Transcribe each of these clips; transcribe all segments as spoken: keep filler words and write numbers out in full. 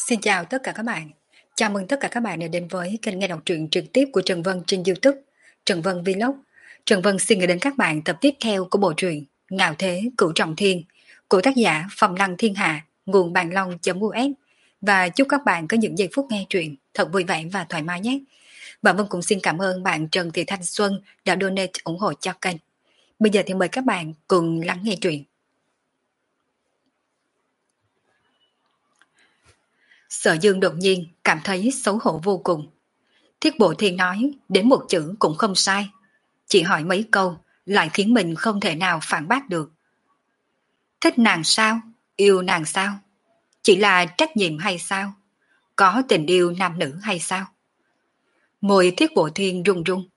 Xin chào tất cả các bạn. Chào mừng tất cả các bạn đã đến với kênh nghe đọc truyện trực tiếp của Trần Vân trên YouTube, Trần Vân Vlog. Trần Vân xin gửi đến các bạn tập tiếp theo của bộ truyện Ngạo Thế Cửu Trọng Thiên của tác giả Phong Lăng Thiên Hạ, nguồn bàn long.us, và chúc các bạn có những giây phút nghe truyện thật vui vẻ và thoải mái nhé. Và Vân cũng xin cảm ơn bạn Trần Thị Thanh Xuân đã donate ủng hộ cho kênh. Bây giờ thì mời các bạn cùng lắng nghe truyện. Sở Dương đột nhiên cảm thấy xấu hổ vô cùng. Thiết Bộ Thiên nói đến một chữ cũng không sai, chỉ hỏi mấy câu lại khiến mình không thể nào phản bác được. Thích nàng sao? Yêu nàng sao? Chỉ là trách nhiệm hay sao? Có tình yêu nam nữ hay sao? Môi Thiết Bộ Thiên run run.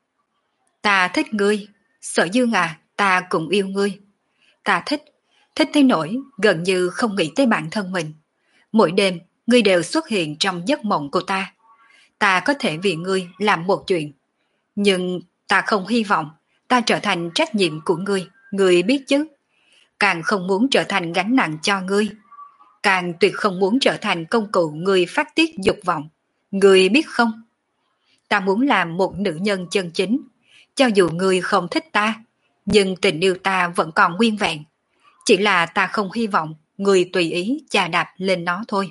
Ta thích ngươi, Sở Dương à, ta cũng yêu ngươi. Ta thích, thích tới nỗi gần như không nghĩ tới bản thân mình. Mỗi đêm ngươi đều xuất hiện trong giấc mộng của ta. Ta có thể vì ngươi làm một chuyện, nhưng ta không hy vọng ta trở thành trách nhiệm của ngươi, ngươi biết chứ. Càng không muốn trở thành gánh nặng cho ngươi, càng tuyệt không muốn trở thành công cụ ngươi phát tiết dục vọng, ngươi biết không? Ta muốn làm một nữ nhân chân chính, cho dù ngươi không thích ta, nhưng tình yêu ta vẫn còn nguyên vẹn. Chỉ là ta không hy vọng ngươi tùy ý chà đạp lên nó thôi.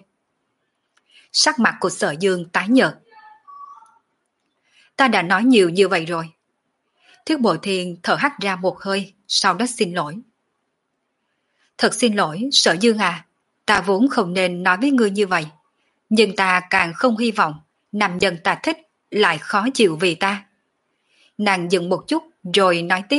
Sắc mặt của Sở Dương tái nhợt. Ta đã nói nhiều như vậy rồi. Thiết Bộ Thiên thở hắt ra một hơi, sau đó xin lỗi. Thật xin lỗi, Sở Dương à, ta vốn không nên nói với ngươi như vậy, nhưng ta càng không hy vọng nam nhân ta thích lại khó chịu vì ta. Nàng dừng một chút rồi nói tiếp.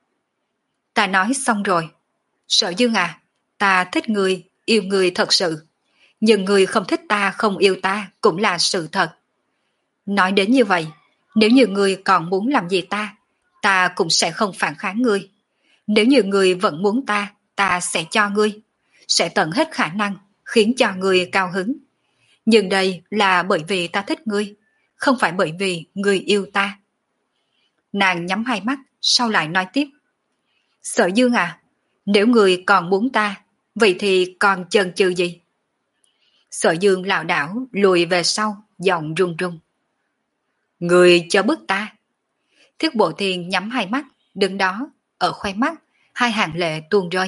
Ta nói xong rồi. Sở Dương à, ta thích ngươi, yêu ngươi thật sự, nhưng ngươi không thích ta, không yêu ta cũng là sự thật. Nói đến như vậy, nếu như ngươi còn muốn làm gì ta, ta cũng sẽ không phản kháng ngươi. Nếu như ngươi vẫn muốn ta, ta sẽ cho ngươi, sẽ tận hết khả năng khiến cho ngươi cao hứng. Nhưng đây là bởi vì ta thích ngươi, không phải bởi vì ngươi yêu ta. Nàng nhắm hai mắt, sau lại nói tiếp. Sở Dương à, nếu ngươi còn muốn ta, vậy thì còn chần chừ gì? Sở Dương lảo đảo lùi về sau, giọng run run. Ngươi cho bức ta. Thiết Bộ Thiên nhắm hai mắt, đứng đó, ở khoe mắt, hai hàng lệ tuôn rơi.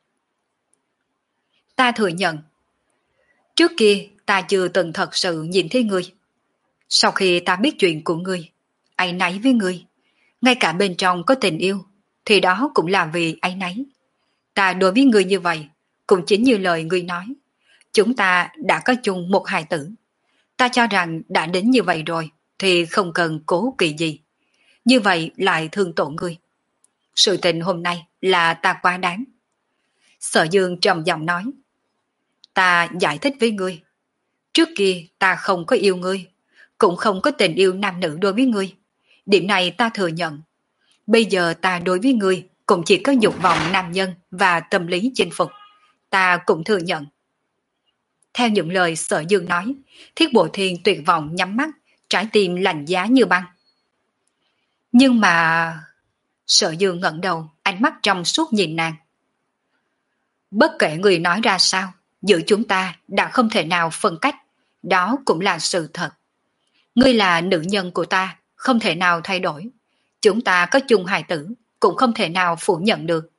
Ta thừa nhận, trước kia ta chưa từng thật sự nhìn thấy ngươi. Sau khi ta biết chuyện của ngươi, áy náy với ngươi, ngay cả bên trong có tình yêu, thì đó cũng là vì áy náy. Ta đối với ngươi như vậy, cũng chính như lời ngươi nói. Chúng ta đã có chung một hài tử. Ta cho rằng đã đến như vậy rồi, thì không cần cố kỵ gì. Như vậy lại thương tổn ngươi. Sự tình hôm nay là ta quá đáng. Sở Dương trầm giọng nói. Ta giải thích với ngươi. Trước kia ta không có yêu ngươi, cũng không có tình yêu nam nữ đối với ngươi. Điểm này ta thừa nhận. Bây giờ ta đối với ngươi cũng chỉ có dục vọng nam nhân và tâm lý chinh phục. Ta cũng thừa nhận. Theo những lời Sở Dương nói, Thiết Bộ Thiên tuyệt vọng nhắm mắt, trái tim lạnh giá như băng. Nhưng mà... Sở Dương ngẩng đầu, ánh mắt trong suốt nhìn nàng. Bất kể người nói ra sao, giữa chúng ta đã không thể nào phân cách, đó cũng là sự thật. Ngươi là nữ nhân của ta, không thể nào thay đổi. Chúng ta có chung hài tử, cũng không thể nào phủ nhận được.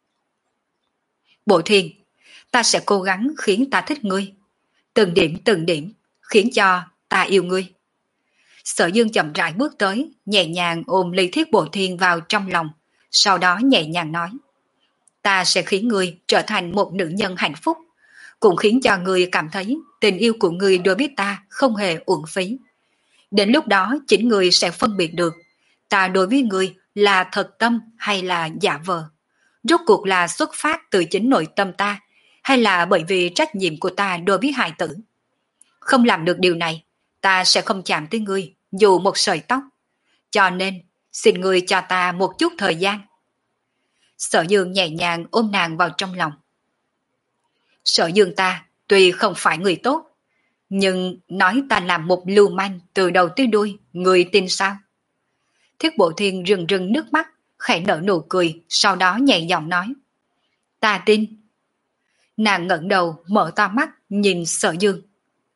Bộ Thiên, ta sẽ cố gắng khiến ta thích ngươi. Từng điểm từng điểm, khiến cho ta yêu ngươi. Sở Dương chậm rãi bước tới, nhẹ nhàng ôm Lý Thiết Bộ Thiên vào trong lòng, sau đó nhẹ nhàng nói. Ta sẽ khiến ngươi trở thành một nữ nhân hạnh phúc, cũng khiến cho ngươi cảm thấy tình yêu của ngươi đối với ta không hề uổng phí. Đến lúc đó chính ngươi sẽ phân biệt được, ta đối với ngươi là thật tâm hay là giả vờ. Rốt cuộc là xuất phát từ chính nội tâm ta, hay là bởi vì trách nhiệm của ta đối với hài tử. Không làm được điều này, ta sẽ không chạm tới ngươi, dù một sợi tóc. Cho nên, xin ngươi cho ta một chút thời gian. Sở Dương nhẹ nhàng ôm nàng vào trong lòng. Sở Dương ta, tuy không phải người tốt, nhưng nói ta làm một lưu manh từ đầu tới đuôi, ngươi tin sao? Thiết Bộ Thiên rưng rưng nước mắt, khẽ nở nụ cười, sau đó nhẹ giọng nói. Ta tin. Nàng ngẩng đầu, mở to mắt, nhìn Sở Dương.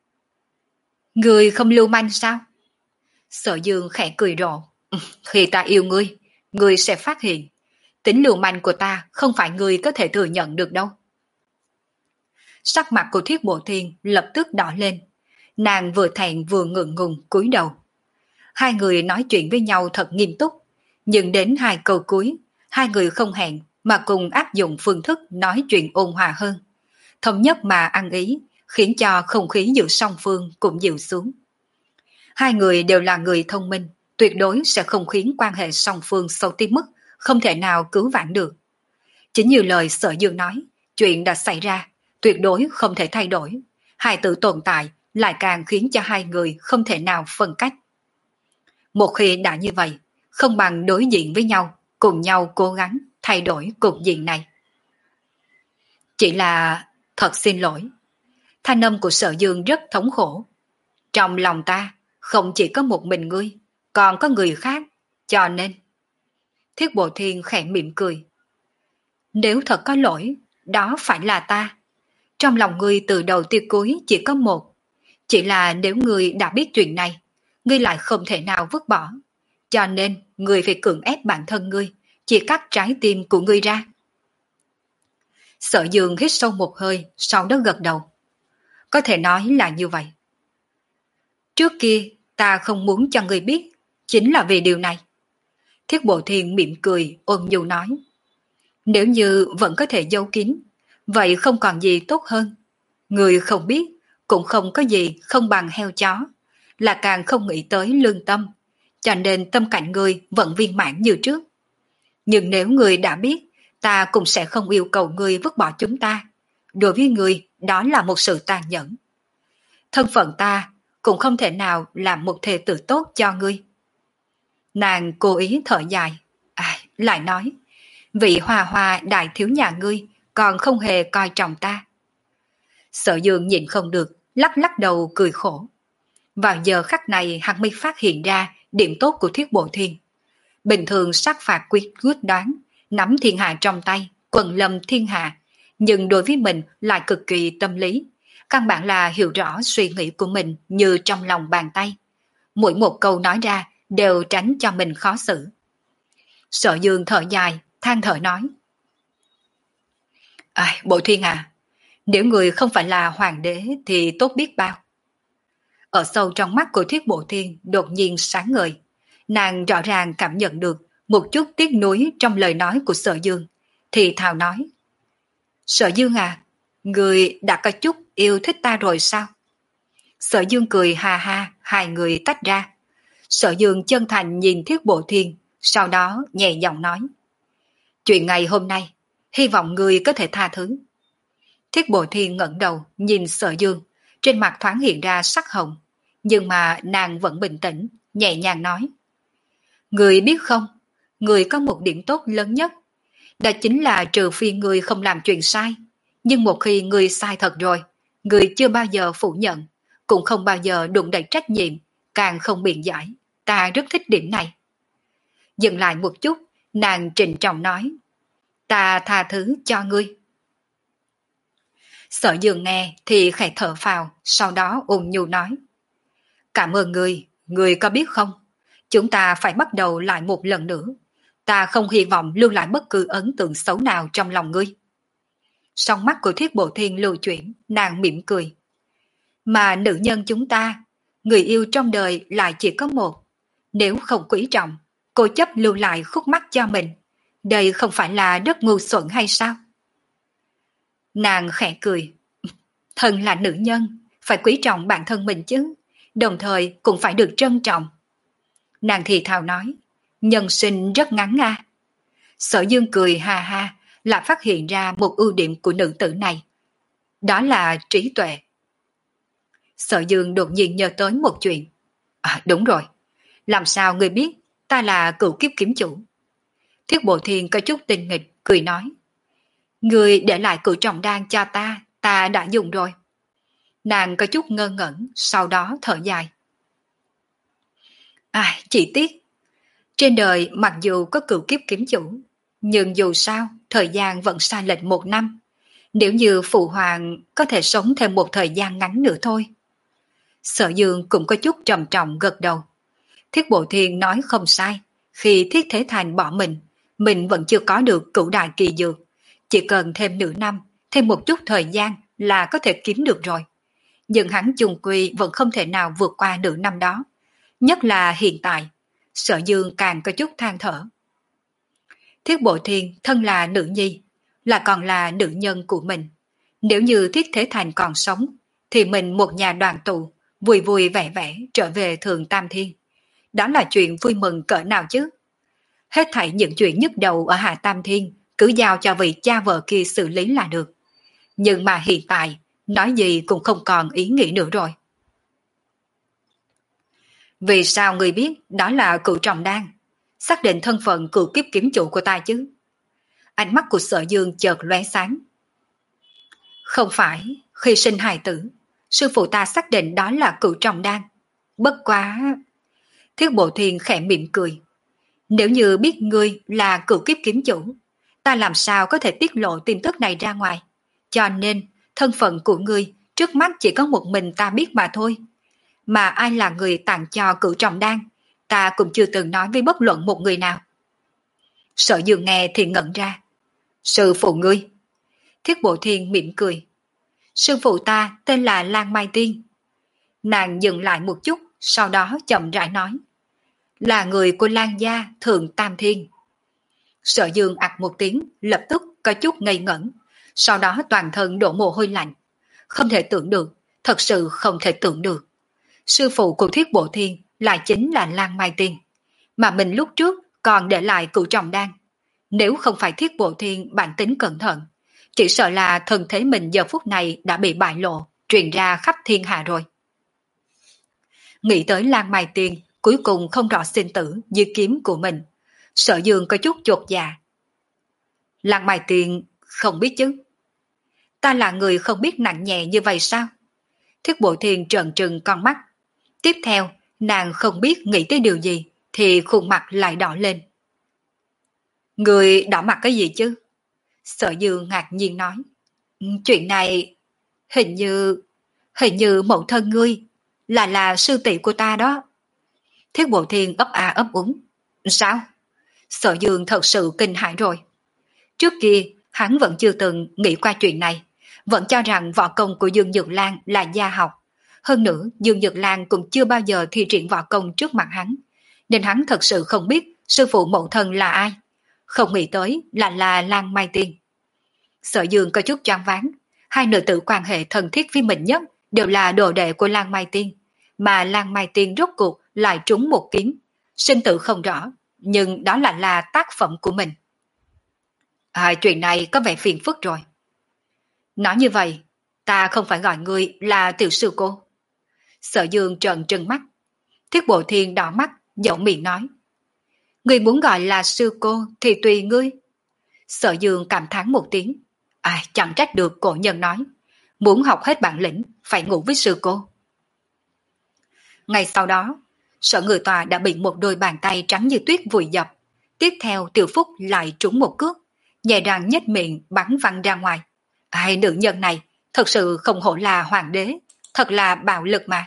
Người không lưu manh sao? Sở Dương khẽ cười rộ. Khi ta yêu ngươi, ngươi sẽ phát hiện. Tính lưu manh của ta không phải ngươi có thể thừa nhận được đâu. Sắc mặt của Thiết Bộ Thiên lập tức đỏ lên. Nàng vừa thẹn vừa ngượng ngùng cúi đầu. Hai người nói chuyện với nhau thật nghiêm túc. Nhưng đến hai câu cuối, hai người không hẹn mà cùng áp dụng phương thức nói chuyện ôn hòa hơn. Thống nhất mà ăn ý, khiến cho không khí giữa song phương cũng dịu xuống. Hai người đều là người thông minh, tuyệt đối sẽ không khiến quan hệ song phương sâu tới mức không thể nào cứu vãn được. Chính như lời Sở Dương nói, chuyện đã xảy ra, tuyệt đối không thể thay đổi. Hai tự tồn tại lại càng khiến cho hai người không thể nào phân cách. Một khi đã như vậy, không bằng đối diện với nhau, cùng nhau cố gắng thay đổi cục diện này. Chỉ là thật xin lỗi. Thanh âm của Sở Dương rất thống khổ. Trong lòng ta không chỉ có một mình ngươi, còn có người khác, cho nên. Thiết Bộ Thiên khẽ mỉm cười. Nếu thật có lỗi, đó phải là ta. Trong lòng ngươi từ đầu tới cuối chỉ có một. Chỉ là nếu ngươi đã biết chuyện này, ngươi lại không thể nào vứt bỏ. Cho nên ngươi phải cưỡng ép bản thân ngươi, chỉ cắt trái tim của ngươi ra. Sở Dương hít sâu một hơi, sau đó gật đầu. Có thể nói là như vậy. Trước kia ta không muốn cho ngươi biết, chính là vì điều này. Thiết Bộ Thiên mỉm cười ôn nhu nói. Nếu như vẫn có thể giấu kín, vậy không còn gì tốt hơn. Người không biết, cũng không có gì không bằng heo chó, là càng không nghĩ tới lương tâm, cho nên tâm cảnh người vẫn viên mãn như trước. Nhưng nếu người đã biết, ta cũng sẽ không yêu cầu người vứt bỏ chúng ta. Đối với người, đó là một sự tàn nhẫn. Thân phận ta cũng không thể nào làm một thề tử tốt cho ngươi. Nàng cố ý thở dài, à, lại nói, vị hòa hòa đại thiếu nhà ngươi còn không hề coi trọng ta. Sở Dương nhịn không được, lắc lắc đầu cười khổ. Vào giờ khắc này hắn mới phát hiện ra điểm tốt của Thiết Bộ Thiên. Bình thường sát phạt quyết quyết đoán, nắm thiên hạ trong tay, quần lâm thiên hạ, nhưng đối với mình lại cực kỳ tâm lý. Căn bản là hiểu rõ suy nghĩ của mình như trong lòng bàn tay. Mỗi một câu nói ra đều tránh cho mình khó xử. Sở Dương thở dài, than thở nói. À, Bộ Thiên à, nếu người không phải là hoàng đế thì tốt biết bao. Ở sâu trong mắt của Thiết Bộ Thiên đột nhiên sáng ngời. Nàng rõ ràng cảm nhận được một chút tiếc nuối trong lời nói của Sở Dương, thì thào nói. Sở Dương à, người đã có chút yêu thích ta rồi sao? Sở Dương cười ha ha, hai người tách ra. Sở Dương chân thành nhìn Thiết Bộ Thiên, sau đó nhẹ giọng nói. Chuyện ngày hôm nay, hy vọng người có thể tha thứ. Thiết Bộ Thiên ngẩng đầu nhìn Sở Dương, trên mặt thoáng hiện ra sắc hồng, nhưng mà nàng vẫn bình tĩnh, nhẹ nhàng nói. Người biết không, người có một điểm tốt lớn nhất, đó chính là trừ phi người không làm chuyện sai, nhưng một khi người sai thật rồi, người chưa bao giờ phủ nhận, cũng không bao giờ đụng đẩy trách nhiệm, càng không biện giải, ta rất thích điểm này. Dừng lại một chút, nàng trịnh trọng nói. Ta tha thứ cho ngươi. Sở Dương nghe thì khẽ thở phào, sau đó ôn nhu nói. Cảm ơn ngươi, ngươi có biết không? Chúng ta phải bắt đầu lại một lần nữa. Ta không hy vọng lưu lại bất cứ ấn tượng xấu nào trong lòng ngươi. Song mắt của Thiết Bộ Thiên lưu chuyển, nàng mỉm cười. Mà nữ nhân chúng ta, người yêu trong đời lại chỉ có một. Nếu không quý trọng, cô chấp lưu lại khúc mắc cho mình. Đây không phải là rất ngu xuẩn hay sao? Nàng khẽ cười. Thân là nữ nhân, phải quý trọng bản thân mình chứ, đồng thời cũng phải được trân trọng. Nàng thì thào nói, nhân sinh rất ngắn nga. Sở Dương cười ha ha, là phát hiện ra một ưu điểm của nữ tử này. Đó là trí tuệ. Sở Dương đột nhiên nhớ tới một chuyện. À đúng rồi, làm sao người biết ta là cựu kiếp kiếm chủ? Thiết Bộ Thiên có chút tinh nghịch, cười nói. Người để lại cựu trọng đan cho ta, ta đã dùng rồi. Nàng có chút ngơ ngẩn, sau đó thở dài. À, chỉ tiếc. Trên đời mặc dù có cựu kiếp kiếm chủ, nhưng dù sao, thời gian vẫn sai lệch một năm. Nếu như phụ hoàng có thể sống thêm một thời gian ngắn nữa thôi. Sở Dương cũng có chút trầm trọng gật đầu. Thiết Bộ Thiên nói không sai, khi Thiết Thế Thành bỏ mình, mình vẫn chưa có được cửu đại kỳ dược. Chỉ cần thêm nửa năm, thêm một chút thời gian là có thể kiếm được rồi. Nhưng hắn chung quy vẫn không thể nào vượt qua nửa năm đó. Nhất là hiện tại, Sở Dương càng có chút than thở. Thiết Bộ Thiên thân là nữ nhi, là còn là nữ nhân của mình. Nếu như Thiết Thế Thành còn sống, thì mình một nhà đoàn tụ, vui vui vẻ vẻ trở về Thượng Tam Thiên. Đó là chuyện vui mừng cỡ nào chứ? Hết thảy những chuyện nhức đầu ở Hạ Tam Thiên cứ giao cho vị cha vợ kia xử lý là được. Nhưng mà hiện tại, nói gì cũng không còn ý nghĩ nữa rồi. Vì sao người biết đó là cựu trọng đan? Xác định thân phận cựu kiếp kiếm chủ của ta chứ? Ánh mắt của Sở Dương chợt lóe sáng. Không phải, khi sinh hài tử, sư phụ ta xác định đó là cựu trọng đan. Bất quá... Thiết Bộ Thiên khẽ mỉm cười. Nếu như biết ngươi là cựu kiếp kiếm chủ, ta làm sao có thể tiết lộ tin tức này ra ngoài. Cho nên, thân phận của ngươi trước mắt chỉ có một mình ta biết mà thôi. Mà ai là người tặng cho cửu trọng đan, ta cũng chưa từng nói với bất luận một người nào. Sở Dương nghe thì ngẩn ra. Sư phụ ngươi. Thiết Bộ Thiên mỉm cười. Sư phụ ta tên là Lan Mai Tiên. Nàng dừng lại một chút, sau đó chậm rãi nói. Là người của Lan gia Thượng Tam Thiên. Sở Dương ặc một tiếng, lập tức có chút ngây ngẩn, sau đó toàn thân đổ mồ hôi lạnh. Không thể tưởng được, thật sự không thể tưởng được. Sư phụ của Thiết Bộ Thiên lại chính là Lan Mai Tiên, mà mình lúc trước còn để lại cửu trọng đan. Nếu không phải Thiết Bộ Thiên bản tính cẩn thận, chỉ sợ là thân thế mình giờ phút này đã bị bại lộ, truyền ra khắp thiên hạ rồi. Nghĩ tới Lan Mai Tiên cuối cùng không rõ sinh tử dưới kiếm của mình, Sở Dương có chút chột dạ. Lan Mai Tiên không biết chứ? Ta là người không biết nặng nhẹ như vậy sao? Thiết Bộ Thiên trợn trừng con mắt. Tiếp theo, nàng không biết nghĩ tới điều gì, thì khuôn mặt lại đỏ lên. Người đỏ mặt cái gì chứ? Sở Dương ngạc nhiên nói. Chuyện này, hình như, hình như mẫu thân ngươi, là là sư tỷ của ta đó. Thiết Bộ Thiên ấp à ấp úng. Sao? Sở Dương thật sự kinh hãi rồi. Trước kia, hắn vẫn chưa từng nghĩ qua chuyện này, vẫn cho rằng võ công của Dương Nhược Lan là gia học. Hơn nữa, Dương Nhược Lan cũng chưa bao giờ thi triển võ công trước mặt hắn, nên hắn thật sự không biết sư phụ mẫu thân là ai. Không nghĩ tới là là Lan Mai Tiên. Sở Dương có chút choáng váng, hai nữ tử quan hệ thân thiết với mình nhất đều là đồ đệ của Lan Mai Tiên, mà Lan Mai Tiên rốt cuộc lại trúng một kiếm. Sinh tử không rõ, nhưng đó là là tác phẩm của mình. À, chuyện này có vẻ phiền phức rồi. Nói như vậy, ta không phải gọi ngươi là tiểu sư cô. Sở Dương trợn trừng mắt. Thiết Bộ Thiên đỏ mắt, dẫu miệng nói. Ngươi muốn gọi là sư cô thì tùy ngươi. Sở Dương cảm thán một tiếng. À, chẳng trách được cổ nhân nói. Muốn học hết bản lĩnh, phải ngủ với sư cô. Ngày sau đó, Sở Người Tòa đã bị một đôi bàn tay trắng như tuyết vùi dập. Tiếp theo Tiểu Phúc lại trúng một cước, nhẹ răng nhếch miệng bắn văng ra ngoài. Hai nữ nhân này thật sự không hổ là hoàng đế, thật là bạo lực mà.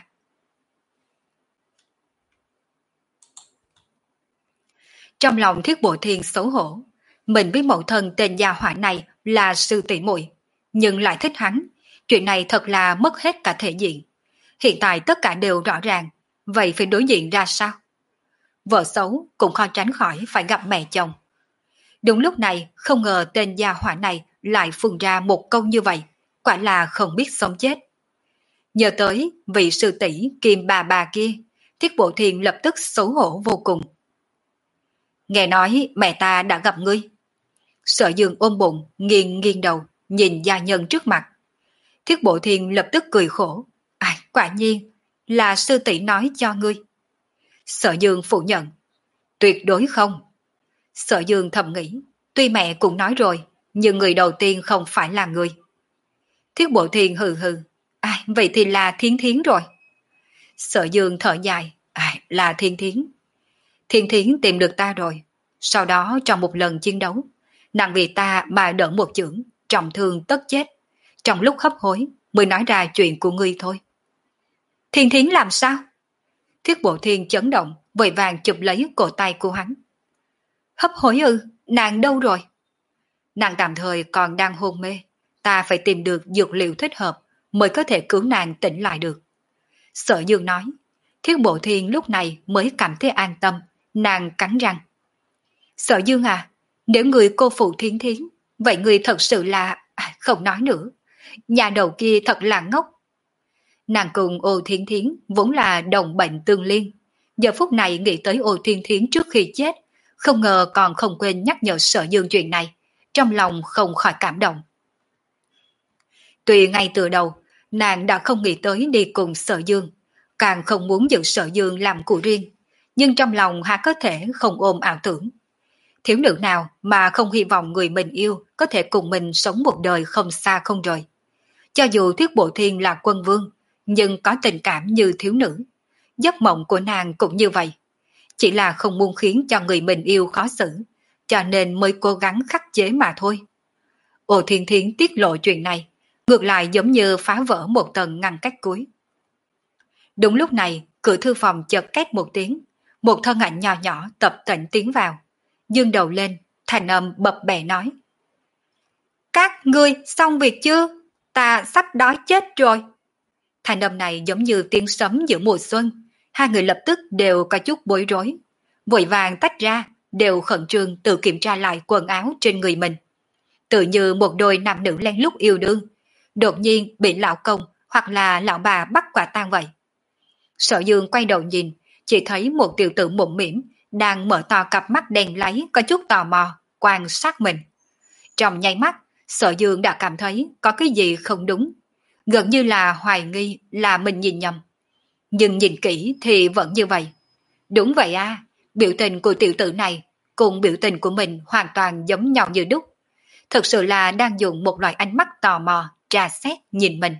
Trong lòng Thiết Bộ Thiên xấu hổ, mình biết mẫu thân tên gia hỏa này là sư tỷ muội, nhưng lại thích hắn, chuyện này thật là mất hết cả thể diện. Hiện tại tất cả đều rõ ràng, vậy phải đối diện ra sao? Vợ xấu cũng khó tránh khỏi phải gặp mẹ chồng. Đúng lúc này, không ngờ tên gia hỏa này lại phun ra một câu như vậy, quả là không biết sống chết. Nhớ tới vị sư tỷ Kim bà bà kia, Thiết Bộ Thiên lập tức xấu hổ vô cùng. Nghe nói mẹ ta đã gặp ngươi. Sở Dương ôm bụng, nghiêng nghiêng đầu, nhìn gia nhân trước mặt. Thiết Bộ Thiên lập tức cười khổ. À, quả nhiên, là sư tỷ nói cho ngươi. Sở Dương phủ nhận. Tuyệt đối không. Sở Dương thầm nghĩ, tuy mẹ cũng nói rồi, nhưng người đầu tiên không phải là ngươi. Thiết Bộ Thiên hừ hừ. À, vậy thì là Thiên Thiến rồi. Sở Dương thở dài. À, là Thiên Thiến. Thiên Thiến tìm được ta rồi. Sau đó trong một lần chiến đấu, nàng vì ta mà đỡ một chưởng, trọng thương tất chết. Trong lúc hấp hối mới nói ra chuyện của ngươi thôi. Thiên Thiến làm sao? Thiết Bộ Thiên chấn động, vội vàng chụp lấy cổ tay của hắn. Hấp hối ư, nàng đâu rồi? Nàng tạm thời còn đang hôn mê, ta phải tìm được dược liệu thích hợp mới có thể cứu nàng tỉnh lại được. Sở Dương nói. Thiết Bộ Thiên lúc này mới cảm thấy an tâm, nàng cắn răng. Sở Dương à, nếu người cô phụ Thiến Thiến, vậy người thật sự là... À, không nói nữa. Nhà đầu kia thật là ngốc. Nàng cùng Ô Thiên Thiến vốn là đồng bệnh tương liên. Giờ phút này nghĩ tới Ô Thiên Thiến trước khi chết, không ngờ còn không quên nhắc nhở Sở Dương chuyện này, trong lòng không khỏi cảm động. Tuy ngay từ đầu, nàng đã không nghĩ tới đi cùng Sở Dương, càng không muốn giữ Sở Dương làm của riêng, nhưng trong lòng hà có thể không ôm ảo tưởng. Thiếu nữ nào mà không hy vọng người mình yêu có thể cùng mình sống một đời không xa không rời. Cho dù Thiết Bộ Thiên là quân vương, nhưng có tình cảm như thiếu nữ. Giấc mộng của nàng cũng như vậy. Chỉ là không muốn khiến cho người mình yêu khó xử, cho nên mới cố gắng khắc chế mà thôi. Ô Thiên Thiến tiết lộ chuyện này, ngược lại giống như phá vỡ một tầng ngăn cách cuối. Đúng lúc này, cửa thư phòng chợt két một tiếng, một thân ảnh nhỏ nhỏ tập tễnh tiến vào. Dương đầu lên, thành âm bập bẹ nói. Các ngươi xong việc chưa? Ta sắp đói chết rồi. Thành âm này giống như tiếng sấm giữa mùa xuân. Hai người lập tức đều có chút bối rối. Vội vàng tách ra, đều khẩn trương tự kiểm tra lại quần áo trên người mình. Tự như một đôi nam nữ lén lút yêu đương, đột nhiên bị lão công hoặc là lão bà bắt quả tang vậy. Sở Dương quay đầu nhìn, chỉ thấy một tiểu tử mụn mỉm đang mở to cặp mắt đen láy có chút tò mò, quan sát mình. Trong nháy mắt, Sở Dương đã cảm thấy có cái gì không đúng, gần như là hoài nghi là mình nhìn nhầm. Nhưng nhìn kỹ thì vẫn như vậy. Đúng vậy à, biểu tình của tiểu tử này cùng biểu tình của mình hoàn toàn giống nhau như đúc. Thực sự là đang dùng một loại ánh mắt tò mò, tra xét nhìn mình.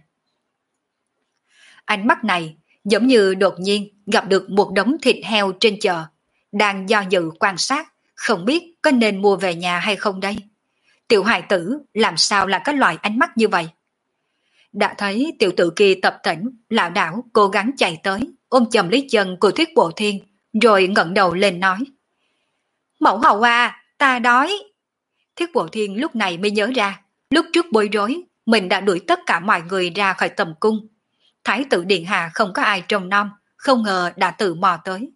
Ánh mắt này giống như đột nhiên gặp được một đống thịt heo trên chợ, đang do dự quan sát, không biết có nên mua về nhà hay không đây. Tiểu hài tử làm sao là cái loại ánh mắt như vậy? Đã thấy tiểu tử kia tập tễnh, lảo đảo cố gắng chạy tới, ôm chầm lấy chân của Thiết Bộ Thiên, rồi ngẩng đầu lên nói. Mẫu hậu à, ta đói. Thiết Bộ Thiên lúc này mới nhớ ra, lúc trước bối rối, mình đã đuổi tất cả mọi người ra khỏi tầm cung. Thái tử điện hạ không có ai trông nom, không ngờ đã tự mò tới.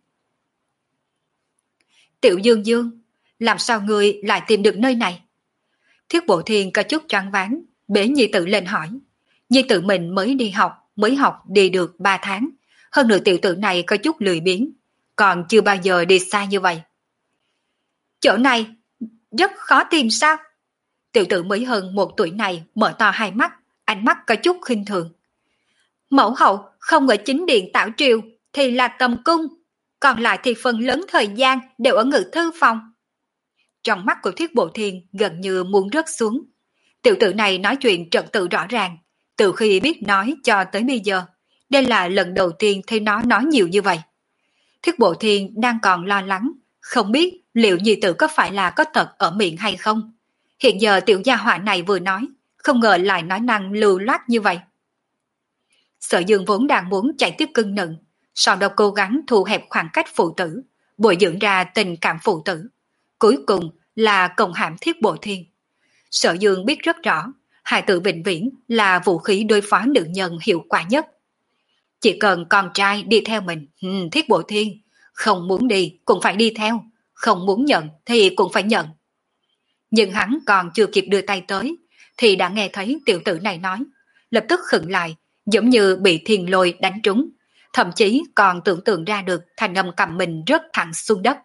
Tiểu Dương Dương, làm sao người lại tìm được nơi này? Thiết Bộ Thiên có chút choáng váng, bế nhi tử lên hỏi. Nhi tử mình mới đi học, mới học đi được ba tháng. Hơn nữa tiểu tử này có chút lười biếng, còn chưa bao giờ đi xa như vậy. Chỗ này rất khó tìm sao? Tiểu tử mới hơn một tuổi này mở to hai mắt, ánh mắt có chút khinh thường. Mẫu hậu không ở chính điện Tảo Triều thì là tầm cung, còn lại thì phần lớn thời gian đều ở ngự thư phòng. Trong mắt của Thiết Bộ Thiên gần như muốn rớt xuống. Tiểu tử này nói chuyện trật tự rõ ràng, từ khi biết nói cho tới bây giờ, đây là lần đầu tiên thấy nó nói nhiều như vậy. Thiết Bộ Thiên đang còn lo lắng, không biết liệu nhi tử có phải là có tật ở miệng hay không. Hiện giờ tiểu gia họa này vừa nói, không ngờ lại nói năng lưu loát như vậy. Sở Dương vốn đang muốn chạy tiếp cưng nựng, sau đó cố gắng thu hẹp khoảng cách phụ tử, bồi dưỡng ra tình cảm phụ tử. Cuối cùng là công hãm Thiết Bộ Thiên. Sở Dương biết rất rõ, hài tử vĩnh viễn là vũ khí đối phó nữ nhân hiệu quả nhất. Chỉ cần con trai đi theo mình, hmm, Thiết Bộ Thiên, không muốn đi cũng phải đi theo, không muốn nhận thì cũng phải nhận. Nhưng hắn còn chưa kịp đưa tay tới, thì đã nghe thấy tiểu tử này nói, lập tức khựng lại, giống như bị thiên lôi đánh trúng, thậm chí còn tưởng tượng ra được thanh âm cầm mình rớt thẳng xuống đất.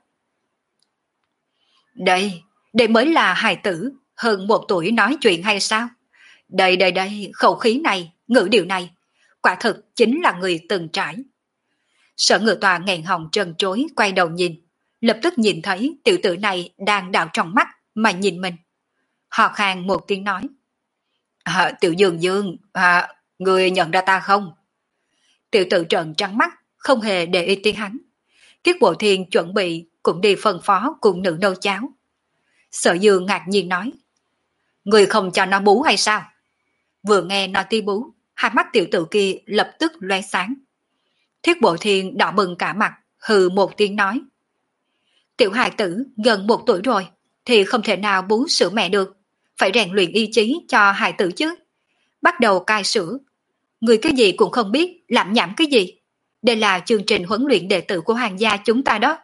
Đây, đây mới là hài tử, hơn một tuổi nói chuyện hay sao? Đây đây đây, khẩu khí này, ngữ điệu này, quả thực chính là người từng trải. Sở Ngự Tòa nghẹn họng trần trối quay đầu nhìn, lập tức nhìn thấy tiểu tử này đang đảo trong mắt mà nhìn mình. Họ khang một tiếng nói. À, tiểu Dương Dương, à, người nhận ra ta không? Tiểu tử trợn trắng mắt, không hề để ý tiếng hắn. Thiết Bộ Thiên chuẩn bị cũng đi phân phó cùng nữ nấu cháo. Sở Dương ngạc nhiên nói. Người không cho nó bú hay sao? Vừa nghe nó ti bú, hai mắt tiểu tử kia lập tức loe sáng. Thiết Bộ Thiên đỏ bừng cả mặt, hừ một tiếng nói. Tiểu hài tử gần một tuổi rồi, thì không thể nào bú sữa mẹ được, phải rèn luyện ý chí cho hài tử chứ. Bắt đầu cai sữa. Người cái gì cũng không biết, làm nhảm cái gì. Đây là chương trình huấn luyện đệ tử của hoàng gia chúng ta đó.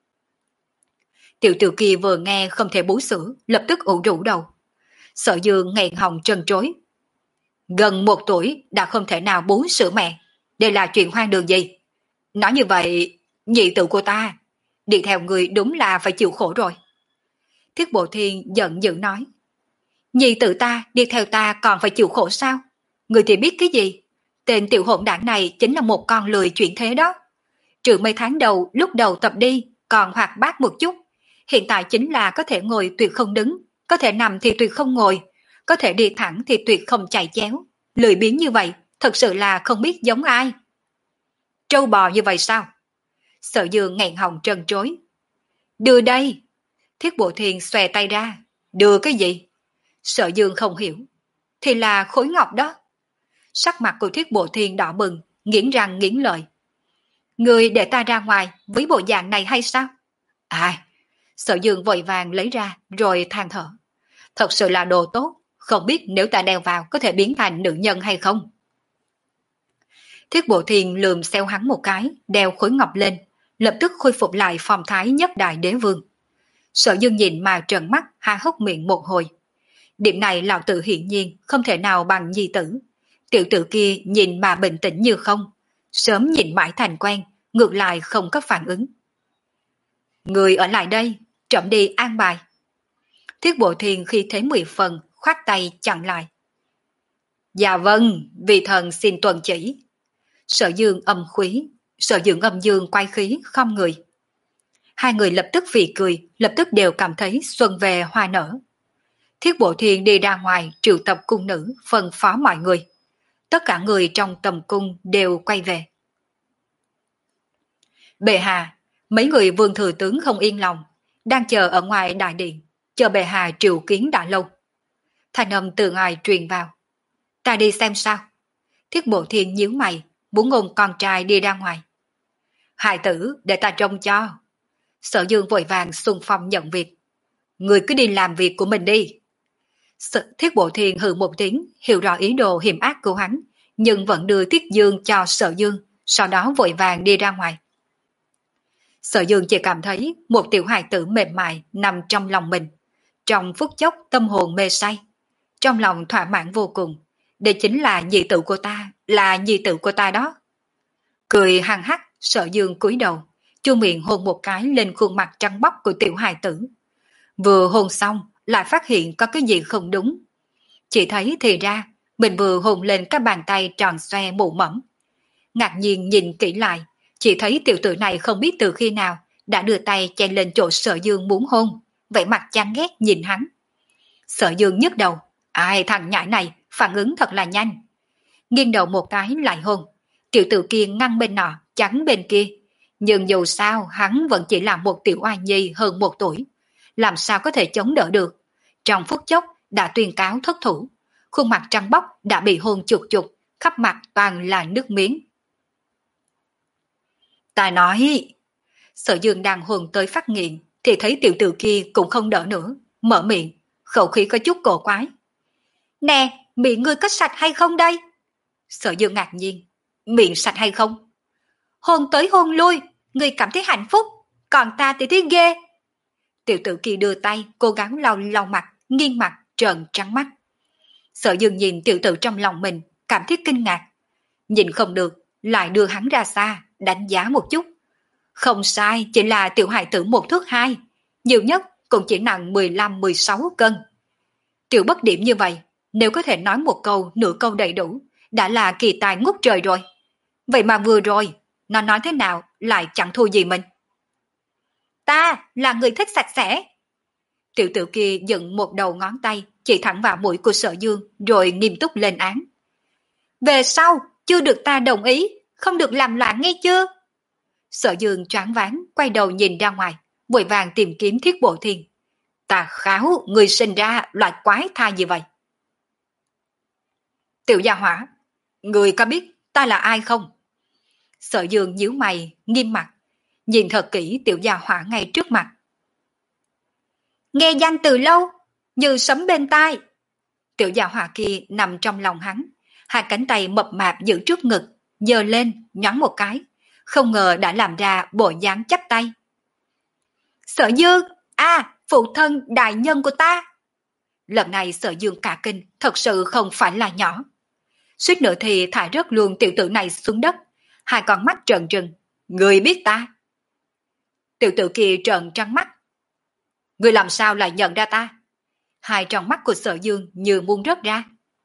Tiểu Tiểu Kỳ vừa nghe không thể bú sữa, lập tức ủ rũ đầu. Sở Dương nghẹn họng trần trối. Gần một tuổi đã không thể nào bú sữa mẹ. Đây là chuyện hoang đường gì? Nói như vậy, nhị tử của ta, đi theo người đúng là phải chịu khổ rồi. Thiết Bộ Thiên giận dữ nói. Nhị tử ta đi theo ta còn phải chịu khổ sao? Người thì biết cái gì? Tên tiểu hỗn đảng này chính là một con lười chuyển thế đó. Trừ mấy tháng đầu lúc đầu tập đi còn hoạt bát một chút. Hiện tại chính là có thể ngồi tuyệt không đứng, có thể nằm thì tuyệt không ngồi, có thể đi thẳng thì tuyệt không chạy chéo. Lười biếng như vậy, thật sự là không biết giống ai. Trâu bò như vậy sao? Sở Dương nghẹn họng trần trối. Đưa đây. Thiết Bộ Thiên xòe tay ra. Đưa cái gì? Sở Dương không hiểu. Thì là khối ngọc đó. Sắc mặt của Thiết Bộ Thiên đỏ bừng, nghiến răng nghiến lợi. Người để ta ra ngoài với bộ dạng này hay sao? À, Sở Dương vội vàng lấy ra rồi than thở. Thật sự là đồ tốt, không biết nếu ta đeo vào có thể biến thành nữ nhân hay không. Thiết Bộ Thiên lườm xeo hắn một cái, đeo khối ngọc lên, lập tức khôi phục lại phong thái nhất đại đế vương. Sở Dương nhìn mà trợn mắt, há hốc miệng một hồi. Điểm này lão tử hiển nhiên không thể nào bằng nhi tử. Tiểu tử kia nhìn mà bình tĩnh như không, sớm nhìn mãi thành quen, ngược lại không có phản ứng. Người ở lại đây, trẫm đi an bài. Thiết Bộ Thiên khi thấy mười phần, khoát tay chặn lại. Dạ vâng, vì thần xin tuân chỉ. Sở Dương âm khí, Sở Dương âm dương quay khí không người. Hai người lập tức phì cười, lập tức đều cảm thấy xuân về hoa nở. Thiết Bộ Thiên đi ra ngoài triệu tập cung nữ, phân phó mọi người. Tất cả người trong tầm cung đều quay về. Bệ hạ, mấy người vương thừa tướng không yên lòng, đang chờ ở ngoài đại điện, chờ bệ hạ triệu kiến đã lâu. Thanh âm từ ngoài truyền vào. Ta đi xem sao. Thiết Bộ Thiên nhíu mày, muốn ngôn con trai đi ra ngoài. Hài tử, để ta trông cho. Sở Dương vội vàng xung phong nhận việc. Người cứ đi làm việc của mình đi. Thiết Bộ Thiên hừ một tiếng, hiểu rõ ý đồ hiểm ác của hắn, nhưng vẫn đưa Thiết Dương cho Sở Dương, sau đó vội vàng đi ra ngoài. Sở Dương chỉ cảm thấy một tiểu hài tử mềm mại nằm trong lòng mình, trong phút chốc tâm hồn mê say, trong lòng thỏa mãn vô cùng. Đây chính là nhi tử của ta, là nhi tử của ta đó. Cười hằng hắc, Sở Dương cúi đầu, chu miệng hôn một cái lên khuôn mặt trắng bóc của tiểu hài tử. Vừa hôn xong, lại phát hiện có cái gì không đúng. Chỉ thấy thì ra, mình vừa hôn lên các bàn tay tròn xoe mụ mẫm. Ngạc nhiên nhìn kỹ lại, chỉ thấy tiểu tử này không biết từ khi nào đã đưa tay chen lên chỗ Sở Dương muốn hôn, vẻ mặt chán ghét nhìn hắn. Sở Dương nhức đầu, ai thằng nhãi này phản ứng thật là nhanh. Nghiêng đầu một cái lại hôn, tiểu tử kia ngăn bên nọ, chắn bên kia. Nhưng dù sao hắn vẫn chỉ là một tiểu oai nhi hơn một tuổi, làm sao có thể chống đỡ được. Trong phút chốc đã tuyên cáo thất thủ, khuôn mặt trắng bóc đã bị hôn chuột chuột, khắp mặt toàn là nước miếng. Ta nói, Sở Dương đang hôn tới phát nghiện, thì thấy tiểu tử kia cũng không đỡ nữa, mở miệng, khẩu khí có chút cổ quái. Nè, miệng ngươi có sạch hay không đây? Sở Dương ngạc nhiên, miệng sạch hay không? Hôn tới hôn lui, ngươi cảm thấy hạnh phúc, còn ta thì thấy ghê. Tiểu tử kia đưa tay, cố gắng lau lau mặt, nghiêng mặt, trợn trắng mắt. Sở Dương nhìn tiểu tử trong lòng mình, cảm thấy kinh ngạc. Nhìn không được, lại đưa hắn ra xa, đánh giá một chút. Không sai, chỉ là tiểu hài tử một thước hai, nhiều nhất cũng chỉ nặng mười lăm mười sáu cân. Tiểu bất điểm như vậy, nếu có thể nói một câu, nửa câu đầy đủ, đã là kỳ tài ngút trời rồi. Vậy mà vừa rồi, nó nói thế nào lại chẳng thua gì mình. Ta là người thích sạch sẽ. Tiểu tử kia dựng một đầu ngón tay, chỉ thẳng vào mũi của Sở Dương, rồi nghiêm túc lên án. Về sau, chưa được ta đồng ý, không được làm loạn nghe chưa? Sở Dương choáng váng, quay đầu nhìn ra ngoài, vội vàng tìm kiếm Thiết Bộ Thiên. Ta kháo, người sinh ra loại quái thai gì vậy? Tiểu gia hỏa, người có biết ta là ai không? Sở Dương nhíu mày, nghiêm mặt, nhìn thật kỹ tiểu gia hỏa ngay trước mặt. Nghe danh từ lâu, như sấm bên tai. Tiểu gia hỏa kia nằm trong lòng hắn, hai cánh tay mập mạp giữ trước ngực, giơ lên, nhoáng một cái, không ngờ đã làm ra bộ dáng chắp tay. Sở Dương, à, phụ thân đại nhân của ta. Lần này Sở Dương cả kinh, thật sự không phải là nhỏ. Suýt nữa thì thả rớt luôn tiểu tử này xuống đất, hai con mắt trợn trừng. Người biết ta? Tiểu tử kia trợn trắng mắt. Người làm sao lại nhận ra ta? Hai tròng mắt của Sở Dương như muốn rớt ra.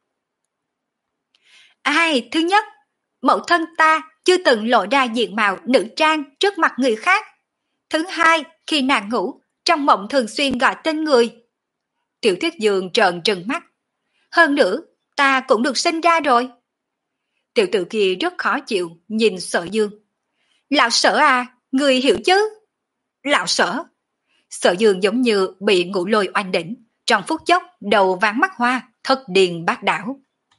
Ai, thứ nhất, mẫu thân ta chưa từng lộ ra diện mạo nữ trang trước mặt người khác. Thứ hai, khi nàng ngủ, trong mộng thường xuyên gọi tên người. Tiểu Thiết Dương trợn trừng mắt. Hơn nữa, ta cũng được sinh ra rồi. Tiểu tử kia rất khó chịu, nhìn Sở Dương. Lão Sở à, người hiểu chứ? Lão Sở. Sở Dương giống như bị ngũ lôi oanh đỉnh, trong phút chốc đầu váng mắt hoa, thất điên bát đảo.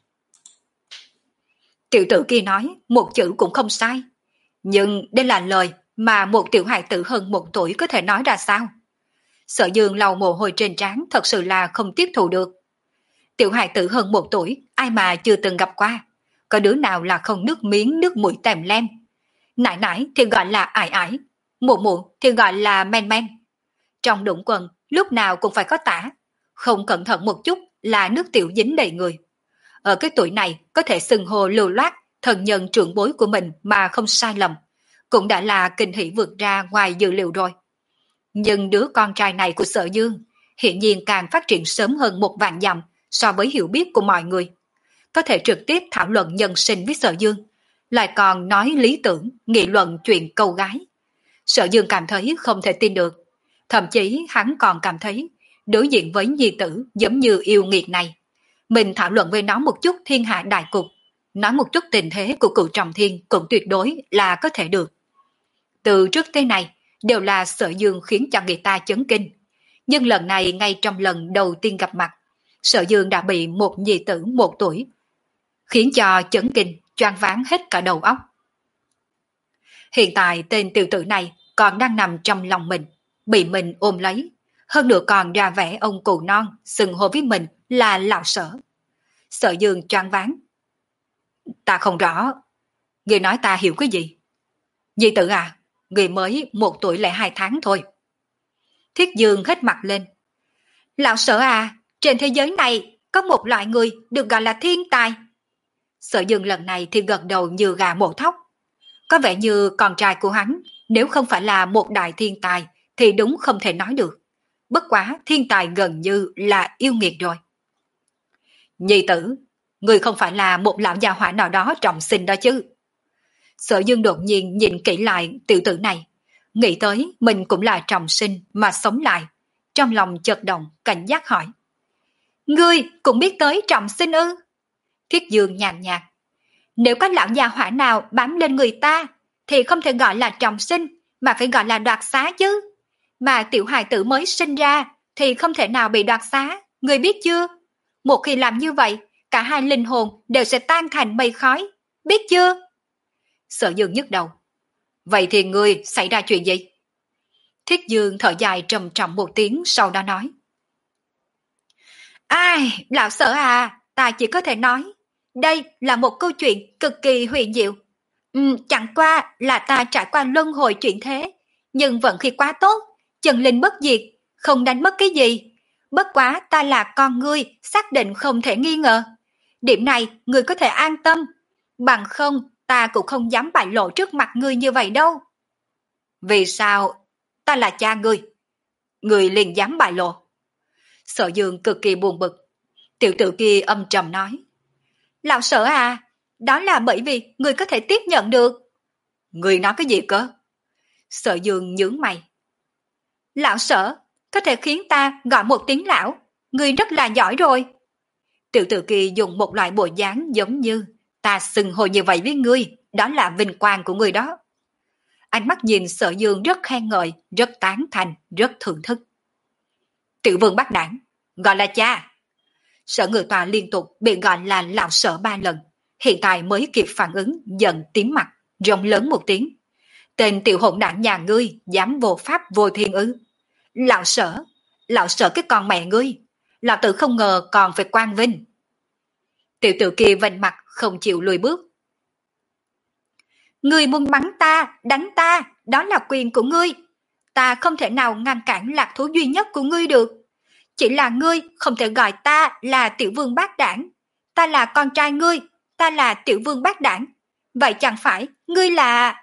Tiểu tử kia nói một chữ cũng không sai, nhưng đây là lời mà một tiểu hài tử hơn một tuổi có thể nói ra sao? Sở Dương lau mồ hôi trên trán, thật sự là không tiếp thu được. Tiểu hài tử hơn một tuổi, ai mà chưa từng gặp qua, có đứa nào là không nước miếng nước mũi tèm lem. Nải nải thì gọi là ải ải, mụ mụ thì gọi là men men. Trong đũng quần lúc nào cũng phải có tả, không cẩn thận một chút là nước tiểu dính đầy người. Ở cái tuổi này có thể xưng hô lưu loát thần nhân trưởng bối của mình mà không sai lầm, cũng đã là kinh hỉ vượt ra ngoài dự liệu rồi. Nhưng đứa con trai này của Sở Dương hiện nhiên càng phát triển sớm hơn một vạn dặm so với hiểu biết của mọi người. Có thể trực tiếp thảo luận nhân sinh với Sở Dương, lại còn nói lý tưởng, nghị luận chuyện câu gái. Sở Dương cảm thấy không thể tin được, thậm chí hắn còn cảm thấy đối diện với nhi tử giống như yêu nghiệt này. Mình thảo luận với nó một chút thiên hạ đại cục, nói một chút tình thế của cựu trọng thiên cũng tuyệt đối là có thể được. Từ trước tới này đều là Sở Dương khiến cho người ta chấn kinh, nhưng lần này ngay trong lần đầu tiên gặp mặt, Sở Dương đã bị một nhi tử một tuổi khiến cho chấn kinh, choáng váng hết cả đầu óc. Hiện tại tên tiểu tử này còn đang nằm trong lòng mình, bị mình ôm lấy, hơn nữa còn ra vẻ ông cụ non xưng hô với mình là lão Sở. Sở Dương choáng váng. Ta không rõ, người nói ta hiểu cái gì? Nhi tử à, người mới một tuổi lẻ hai tháng thôi. Thiết Dương hết mặt lên. Lão Sở à, trên thế giới này có một loại người được gọi là thiên tài. Sở Dương lần này thì gật đầu như gà mổ thóc. Có vẻ như con trai của hắn nếu không phải là một đại thiên tài thì đúng không thể nói được. Bất quá thiên tài gần như là yêu nghiệt rồi. Nhi tử, người không phải là một lão già hỏa nào đó trọng sinh đó chứ? Sở Dương đột nhiên nhìn kỹ lại tiểu tử này, nghĩ tới mình cũng là trọng sinh mà sống lại, trong lòng chợt động, cảnh giác hỏi. Ngươi cũng biết tới trọng sinh ư? Thiết Dương nhàn nhạt. Nếu có lão già hỏa nào bám lên người ta thì không thể gọi là trọng sinh mà phải gọi là đoạt xá chứ. Mà tiểu hài tử mới sinh ra thì không thể nào bị đoạt xá, ngươi biết chưa? Một khi làm như vậy, cả hai linh hồn đều sẽ tan thành mây khói, biết chưa? Sở Dương nhức đầu. Vậy thì ngươi xảy ra chuyện gì? Thiết Dương thở dài trầm trọng một tiếng, sau đó nói. Ai, lão Sở à, ta chỉ có thể nói, đây là một câu chuyện cực kỳ huyền diệu. Ừ, chẳng qua là ta trải qua luân hồi chuyển thế, nhưng vận khí quá tốt, chân linh bất diệt, không đánh mất cái gì. Bất quá ta là con ngươi, xác định không thể nghi ngờ. Điểm này ngươi có thể an tâm, bằng không ta cũng không dám bại lộ trước mặt ngươi như vậy đâu. Vì sao? Ta là cha ngươi, ngươi liền dám bại lộ? Sở Dương cực kỳ buồn bực. Tiểu tử kia âm trầm nói. Lão Sở à, đó là bởi vì ngươi có thể tiếp nhận được. Ngươi nói cái gì cơ? Sở Dương nhướng mày. Lão Sở, có thể khiến ta gọi một tiếng lão, ngươi rất là giỏi rồi. Tiểu tử kia dùng một loại bộ dáng giống như ta xưng hô như vậy với ngươi, đó là vinh quang của ngươi đó. Ánh mắt nhìn Sở Dương rất khen ngợi, rất tán thành, rất thưởng thức. Tiểu Vương bắt đảng, gọi là cha. Sở Ngự Tòa liên tục bị gọi là lão Sở ba lần, hiện tại mới kịp phản ứng, giận tím mặt, rống lớn một tiếng. Tên tiểu hỗn đản nhà ngươi dám vô pháp vô thiên ư? Lão Sở, lão Sở cái con mẹ ngươi, lão tử không ngờ còn phải quang vinh. Tiểu tử kia vành mặt không chịu lùi bước. Ngươi muốn mắng ta, đánh ta, đó là quyền của ngươi. Ta không thể nào ngăn cản lạc thú duy nhất của ngươi được. Chỉ là ngươi không thể gọi ta là tiểu vương bát đảng. Ta là con trai ngươi, ta là tiểu vương bát đảng. Vậy chẳng phải ngươi là...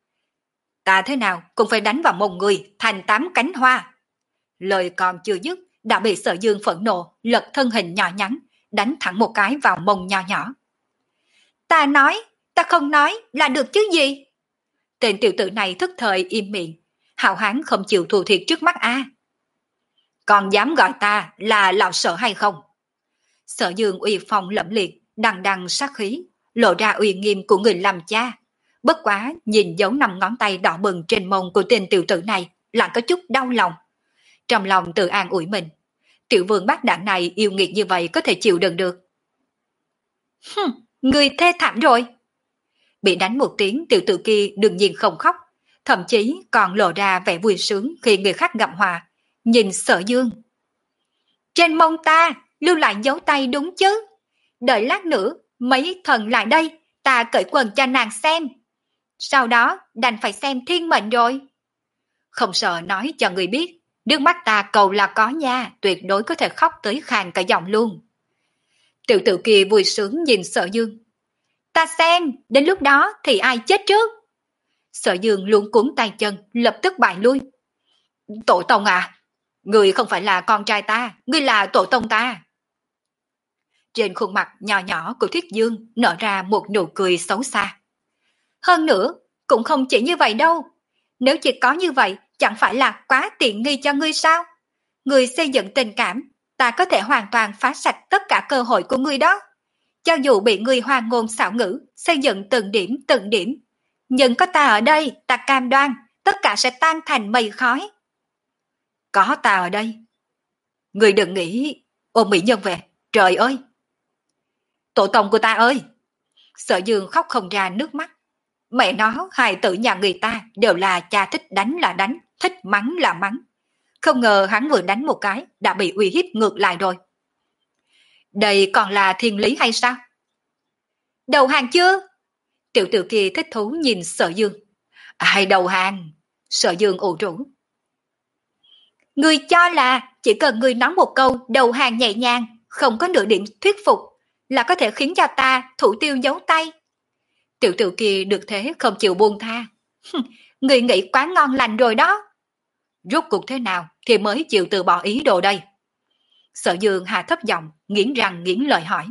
Ta thế nào cũng phải đánh vào mông ngươi thành tám cánh hoa. Lời còn chưa dứt đã bị Sở Dương phẫn nộ lật thân hình nhỏ nhắn, đánh thẳng một cái vào mông nho nhỏ. Ta nói, ta không nói là được chứ gì? Tên tiểu tử này thức thời im miệng, hào hán không chịu thua thiệt trước mắt a. Còn dám gọi ta là lão Sở hay không? Sở Dương uy phong lẫm liệt, đằng đằng sát khí, lộ ra uy nghiêm của người làm cha. Bất quá nhìn dấu năm ngón tay đỏ bừng trên mông của tên tiểu tử này lại có chút đau lòng. Trong lòng tự an ủi mình, tiểu vương bát đảng này yêu nghiệt như vậy có thể chịu đựng được. Hừm, người thê thảm rồi. Bị đánh một tiếng, tiểu tử kia đương nhiên không khóc, thậm chí còn lộ ra vẻ vui sướng khi người khác gặp họa, nhìn Sở Dương. Trên mông ta lưu lại dấu tay đúng chứ? Đợi lát nữa mấy thần lại đây, ta cởi quần cho nàng xem. Sau đó đành phải xem thiên mệnh rồi. Không sợ nói cho người biết, nước mắt ta cầu là có nha, tuyệt đối có thể khóc tới khàn cả giọng luôn. Tiểu tử kia vui sướng nhìn Sở Dương. Ta xem, đến lúc đó thì ai chết trước? Sở Dương luống cuống tay chân, lập tức bại lui. Tổ tông à, người không phải là con trai ta, ngươi là tổ tông ta. Trên khuôn mặt nhỏ nhỏ của Thiết Dương nở ra một nụ cười xấu xa. Hơn nữa, cũng không chỉ như vậy đâu. Nếu chỉ có như vậy, chẳng phải là quá tiện nghi cho ngươi sao? Ngươi xây dựng tình cảm, ta có thể hoàn toàn phá sạch tất cả cơ hội của ngươi đó. Cho dù bị ngươi hoang ngôn xảo ngữ, xây dựng từng điểm từng điểm. Nhưng có ta ở đây, ta cam đoan, tất cả sẽ tan thành mây khói. Có ta ở đây. Ngươi đừng nghĩ ôm mỹ nhân về, trời ơi! Tổ tông của ta ơi! Sở Dương khóc không ra nước mắt. Mẹ nó, hài tử nhà người ta đều là cha thích đánh là đánh, thích mắng là mắng. Không ngờ hắn vừa đánh một cái đã bị uy hiếp ngược lại rồi. Đây còn là thiên lý hay sao? Đầu hàng chưa? Tiểu tử kia thích thú nhìn Sở Dương. Ai đầu hàng? Sở Dương ủ rũ. Ngươi cho là chỉ cần ngươi nói một câu đầu hàng nhẹ nhàng, không có nửa điểm thuyết phục, là có thể khiến cho ta thủ tiêu giấu tay. Tiểu tử kia được thế không chịu buông tha. Ngươi nghĩ quá ngon lành rồi đó. Rốt cuộc thế nào thì mới chịu từ bỏ ý đồ đây? Sở Dương hạ thấp giọng, nghiến răng nghiến lợi hỏi.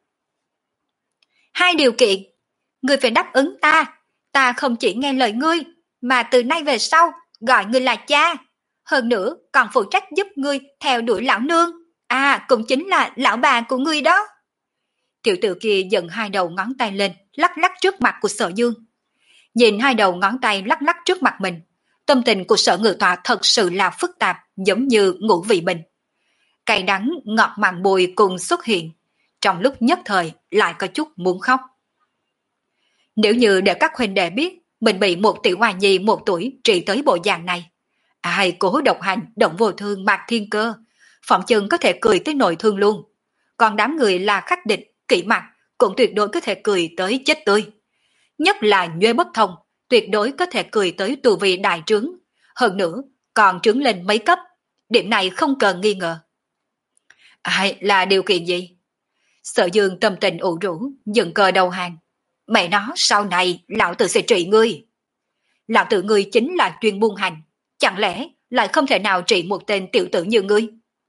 Hai điều kiện. Ngươi phải đáp ứng ta. Ta không chỉ nghe lời ngươi, mà từ nay về sau gọi ngươi là cha. Hơn nữa còn phụ trách giúp ngươi theo đuổi lão nương. À, cũng chính là lão bà của ngươi đó. Tiểu tử kia giận hai đầu ngón tay lên, lắc lắc trước mặt của Sở Dương. Nhìn hai đầu ngón tay lắc lắc trước mặt mình, tâm tình của Sở Ngự Tọa thật sự là phức tạp, giống như ngũ vị bình. Cay đắng, ngọt mặn bùi cùng xuất hiện, trong lúc nhất thời lại có chút muốn khóc. Nếu như để các huynh đệ biết mình bị một tiểu hoa nhi một tuổi trị tới bộ dạng này, ai cố độc hành, động vô thương mạc thiên cơ, phỏng chừng có thể cười tới nội thương luôn. Còn đám người là khách địch, kỵ mặt cũng tuyệt đối có thể cười tới chết tươi. Nhất là Nhuê Bất Thông, tuyệt đối có thể cười tới tù vị đại trướng. Hơn nữa, còn trướng lên mấy cấp. Điểm này không cần nghi ngờ. Ai là điều kiện gì? Sở Dương tâm tình ủ rũ, dừng cờ đầu hàng. Mẹ nó, sau này lão tử sẽ trị ngươi. Lão tử ngươi chính là chuyên buôn hành. Chẳng lẽ lại không thể nào trị một tên tiểu tử như ngươi?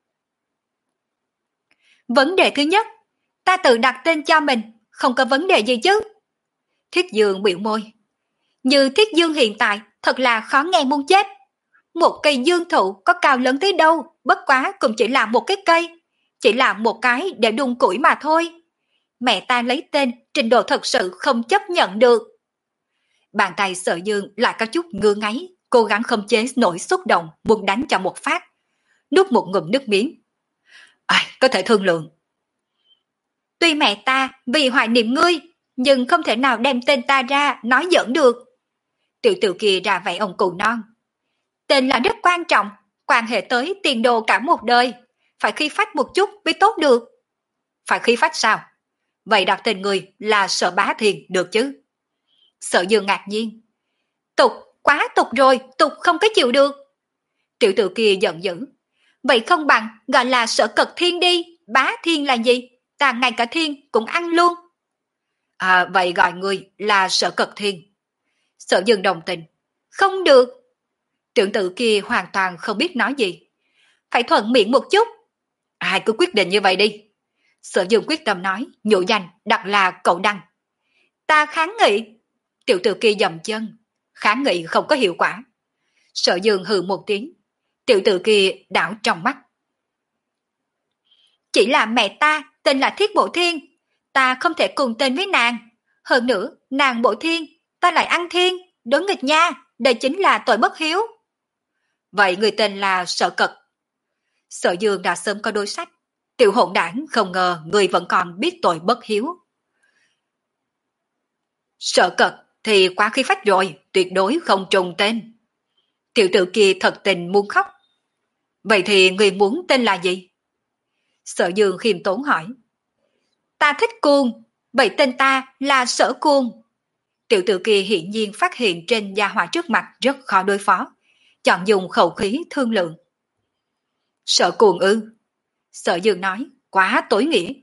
Vấn đề thứ nhất, ta tự đặt tên cho mình, không có vấn đề gì chứ? Thiết Dương biểu môi. Như Thiết Dương hiện tại thật là khó nghe muốn chết. Một cây dương thụ có cao lớn tới đâu, bất quá cũng chỉ là một cái cây, chỉ là một cái để đun củi mà thôi. Mẹ ta lấy tên trình độ thật sự không chấp nhận được. Bàn tay Sở Dương lại có chút ngứa ngáy, cố gắng không chế nổi xúc động, muốn đánh cho một phát. Nuốt một ngụm nước miếng. À, có thể thương lượng. Tuy mẹ ta vì hoài niệm ngươi, nhưng không thể nào đem tên ta ra nói giỡn được. Tiểu tử kia ra vẻ ông cụ non. Tên là rất quan trọng, quan hệ tới tiền đồ cả một đời, phải khí phách một chút mới tốt được. Phải khí phách sao? Vậy đặt tên người là Sở Bá Thiên được chứ? Sở Dương ngạc nhiên. Tục, quá tục rồi, tục không có chịu được. Tiểu tử kia giận dữ. Vậy không bằng gọi là Sở Cật Thiên đi, Bá Thiên là gì? Ta ngay cả thiên cũng ăn luôn. À, vậy gọi người là Sở Cật Thiên. Sở Dương đồng tình. Không được. Tiểu tử kia hoàn toàn không biết nói gì. Phải thuận miệng một chút. Ai cứ quyết định như vậy đi. Sở Dương quyết tâm nói, nhũ danh đặt là Cậu Đăng. Ta kháng nghị. Tiểu tử kia dầm chân. Kháng nghị không có hiệu quả. Sở Dương hừ một tiếng. Tiểu tử kia đảo trong mắt. Chỉ là mẹ ta tên là Thiết Bộ Thiên. Ta không thể cùng tên với nàng. Hơn nữa, nàng Bộ Thiên, ta lại ăn thiên, đối nghịch nha. Đây chính là tội bất hiếu. Vậy người tên là Sở Cật. Sở Dương đã sớm có đối sách. Tiểu hỗn đảng không ngờ người vẫn còn biết tội bất hiếu. Sở Cật thì quá khí phách rồi, tuyệt đối không trùng tên. Tiểu tử kia thật tình muốn khóc. Vậy thì người muốn tên là gì? Sở Dương khiêm tốn hỏi. Ta thích cuồng, vậy tên ta là Sở Cuồng. Tiểu tử kia hiển nhiên phát hiện trên gia hỏa trước mặt rất khó đối phó, chọn dùng khẩu khí thương lượng. Sở Cuồng ư? Sở Dương nói, quá tối nghĩa.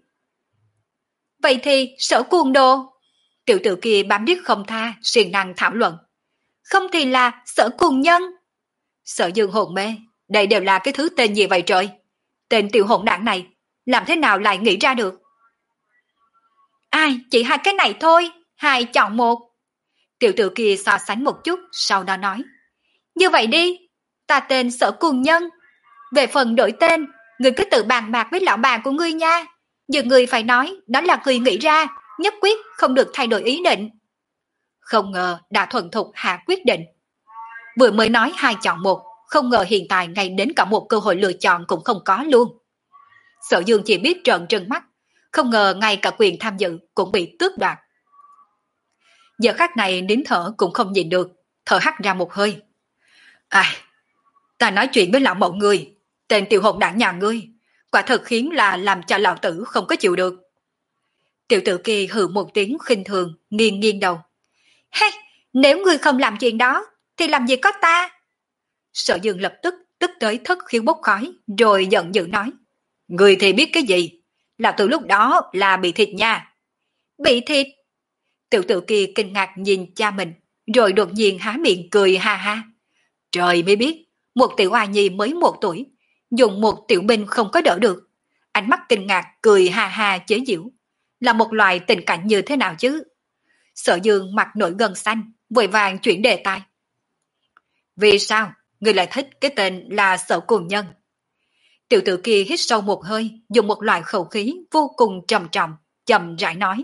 Vậy thì Sở Cuồng đồ. Tiểu tử kia bám điếc không tha, siêng năng thảo luận. Không thì là Sở Cuồng Nhân. Sở Dương hồn mê, đây đều là cái thứ tên gì vậy trời? Tên tiểu hỗn đảng này, làm thế nào lại nghĩ ra được? Ai, chỉ hai cái này thôi, hai chọn một. Tiểu tử kia so sánh một chút, sau đó nói. Như vậy đi, ta tên Sở Cuồng Nhân. Về phần đổi tên, ngươi cứ tự bàn bạc với lão bà của ngươi nha. Nhưng ngươi phải nói, đó là ngươi nghĩ ra, nhất quyết không được thay đổi ý định. Không ngờ đã thuần thục hạ quyết định. Vừa mới nói hai chọn một, không ngờ hiện tại ngay đến cả một cơ hội lựa chọn cũng không có luôn. Sở Dương chỉ biết trợn trừng mắt, không ngờ ngay cả quyền tham dự cũng bị tước đoạt. Giờ khắc này nín thở cũng không nhịn được, thở hắt ra một hơi. Ai, ta nói chuyện với lão mẫu ngươi, tên tiểu hỗn đảng nhà ngươi, quả thật khiến là làm cho lão tử không có chịu được. Tiểu tử kia hừ một tiếng khinh thường, nghiêng nghiêng đầu. Hey, nếu ngươi không làm chuyện đó, thì làm gì có ta? Sở Dương lập tức tức tới thất khiếu bốc khói, rồi giận dữ nói. Ngươi thì biết cái gì? Lão tử lúc đó là bị thịt nha. Bị thịt? Tiểu tử kia kinh ngạc nhìn cha mình, rồi đột nhiên há miệng cười ha ha. Trời mới biết, một tiểu oa nhi mới một tuổi, dùng một tiểu binh không có đỡ được. Ánh mắt kinh ngạc cười ha ha chế giễu. Là một loại tình cảnh như thế nào chứ? Sở Dương mặt nổi gân xanh, vội vàng chuyển đề tài. Vì sao người lại thích cái tên là Sở Cuồng Nhân? Tiểu tử kia hít sâu một hơi, dùng một loại khẩu khí vô cùng trầm trọng, chậm rãi nói.